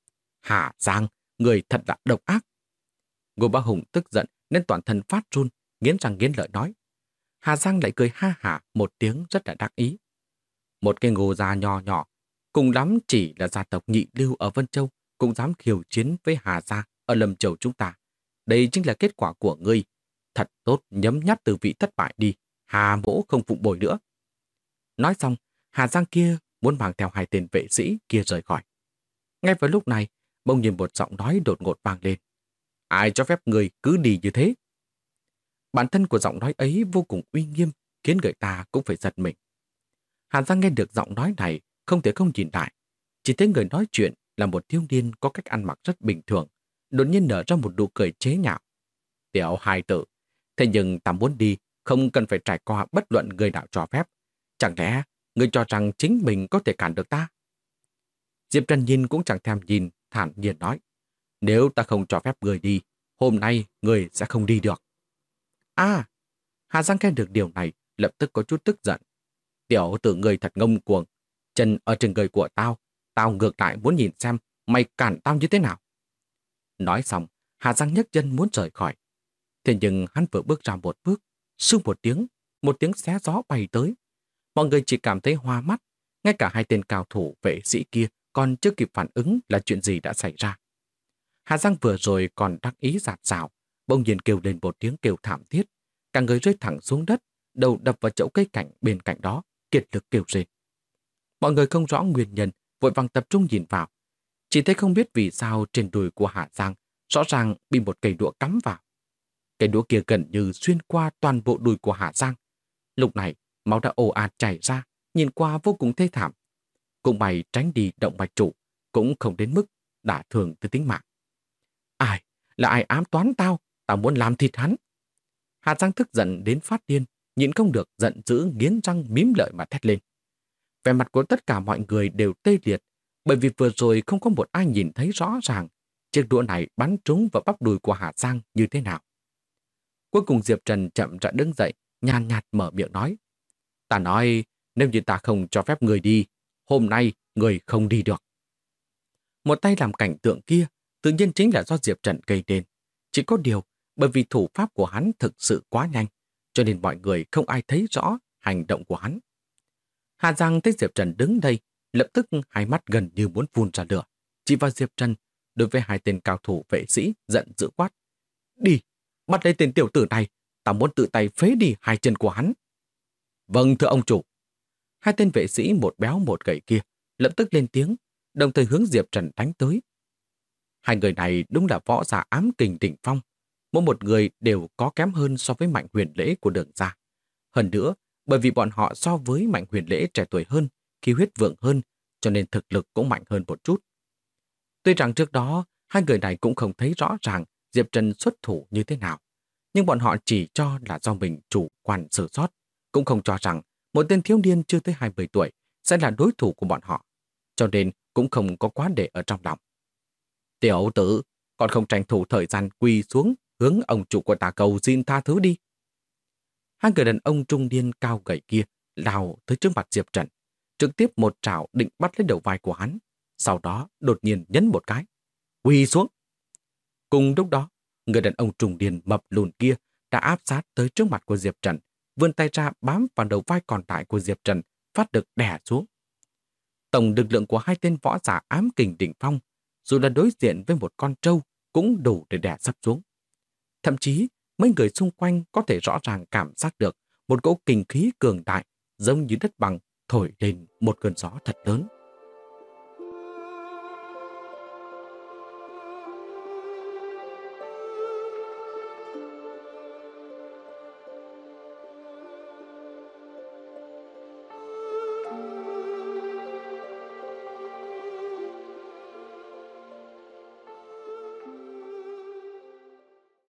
Hà Giang, người thật là độc ác. Ngô Bá Hùng tức giận nên toàn thân phát run, nghiến răng nghiến lợi nói. Hà Giang lại cười ha hả một tiếng rất là đắc ý. Một cái Ngô gia nho nhỏ, cùng lắm chỉ là gia tộc nhị lưu ở Vân Châu, cũng dám khiêu chiến với Hà gia ở Lâm Châu chúng ta. Đây chính là kết quả của ngươi. Thật tốt, nhấm nháp từ vị thất bại đi. Hà mỗ không phụng bồi nữa. Nói xong, Hà Giang kia muốn mang theo hai tên vệ sĩ kia rời khỏi. Ngay vào lúc này, bỗng nhiên một giọng nói đột ngột vang lên. Ai cho phép người cứ đi như thế? Bản thân của giọng nói ấy vô cùng uy nghiêm, khiến người ta cũng phải giật mình. Hà Giang nghe được giọng nói này, không thể không nhìn lại. Chỉ thấy người nói chuyện là một thiếu niên có cách ăn mặc rất bình thường, đột nhiên nở ra một nụ cười chế nhạo. Tiểu hài tử, thế nhưng ta muốn đi, không cần phải trải qua bất luận người nào cho phép. Chẳng lẽ người cho rằng chính mình có thể cản được ta? Diệp Trần nhìn cũng chẳng thèm nhìn, thản nhiên nói. Nếu ta không cho phép người đi, hôm nay người sẽ không đi được. À, Hà Giang nghe được điều này, lập tức có chút tức giận. Tiểu tử người thật ngông cuồng, chân ở trên người của tao, tao ngược lại muốn nhìn xem mày cản tao như thế nào. Nói xong, Hà Giang nhấc chân muốn rời khỏi. Thế nhưng hắn vừa bước ra một bước, sưu một tiếng xé gió bay tới. Mọi người chỉ cảm thấy hoa mắt, ngay cả hai tên cao thủ vệ sĩ kia còn chưa kịp phản ứng là chuyện gì đã xảy ra. Hà Giang vừa rồi còn đắc ý dạt dào, bỗng nhiên kêu lên một tiếng kêu thảm thiết, cả người rơi thẳng xuống đất, đầu đập vào chậu cây cảnh bên cạnh đó, kiệt lực kêu rên. Mọi người không rõ nguyên nhân, vội vàng tập trung nhìn vào. Chỉ thấy không biết vì sao trên đùi của Hà Giang rõ ràng bị một cây đũa cắm vào. Cây đũa kia gần như xuyên qua toàn bộ đùi của Hà Giang. Lúc này, máu đã ồ ạt chảy ra, nhìn qua vô cùng thê thảm. Cũng may tránh đi động mạch trụ, cũng không đến mức đả thương tới tính mạng. Ai? Là ai ám toán tao? Tao muốn làm thịt hắn. Hà Giang tức giận đến phát điên, nhịn không được, giận dữ nghiến răng mím lợi mà thét lên. Vẻ mặt của tất cả mọi người đều tê liệt, bởi vì vừa rồi không có một ai nhìn thấy rõ ràng chiếc đũa này bắn trúng vào bắp đùi của Hà Giang như thế nào. Cuối cùng Diệp Trần chậm rãi đứng dậy, nhàn nhạt mở miệng nói. Ta nói, nếu như ta không cho phép người đi, hôm nay người không đi được. Một tay làm cảnh tượng kia, tự nhiên chính là do Diệp Trần gây nên. Chỉ có điều, bởi vì thủ pháp của hắn thực sự quá nhanh, cho nên mọi người không ai thấy rõ hành động của hắn. Hà Giang thấy Diệp Trần đứng đây, lập tức hai mắt gần như muốn phun ra lửa. Chỉ vào Diệp Trần, đối với hai tên cao thủ vệ sĩ giận dữ quát. Đi, bắt lấy tên tiểu tử này, ta muốn tự tay phế đi hai chân của hắn. Vâng, thưa ông chủ. Hai tên vệ sĩ một béo một gầy kia lập tức lên tiếng, đồng thời hướng Diệp Trần đánh tới. Hai người này đúng là võ giả ám kình đỉnh phong, mỗi một người đều có kém hơn so với Mạnh Huyền Lễ của Đường gia. Hơn nữa, bởi vì bọn họ so với Mạnh Huyền Lễ trẻ tuổi hơn, khí huyết vượng hơn, cho nên thực lực cũng mạnh hơn một chút. Tuy rằng trước đó, hai người này cũng không thấy rõ ràng Diệp Trần xuất thủ như thế nào, nhưng bọn họ chỉ cho là do mình chủ quan sơ sót, cũng không cho rằng một tên thiếu niên chưa tới 20 tuổi sẽ là đối thủ của bọn họ, cho nên cũng không có quá để ở trong lòng. Tiểu tử, còn không tranh thủ thời gian quỳ xuống hướng ông chủ của ta cầu xin tha thứ đi. Hai người đàn ông trung niên cao gầy kia lao tới trước mặt Diệp Trần, trực tiếp một trảo định bắt lấy đầu vai của hắn, sau đó đột nhiên nhấn một cái. Quỳ xuống! Cùng lúc đó, người đàn ông trung niên mập lùn kia đã áp sát tới trước mặt của Diệp Trần, vươn tay ra bám vào đầu vai còn lại của Diệp Trần, phát lực đè xuống. Tổng lực lượng của hai tên võ giả ám kình đỉnh phong, dù là đối diện với một con trâu, cũng đủ để đè sắp xuống. Thậm chí, mấy người xung quanh có thể rõ ràng cảm giác được một cỗ kình khí cường đại, giống như đất bằng thổi lên một cơn gió thật lớn.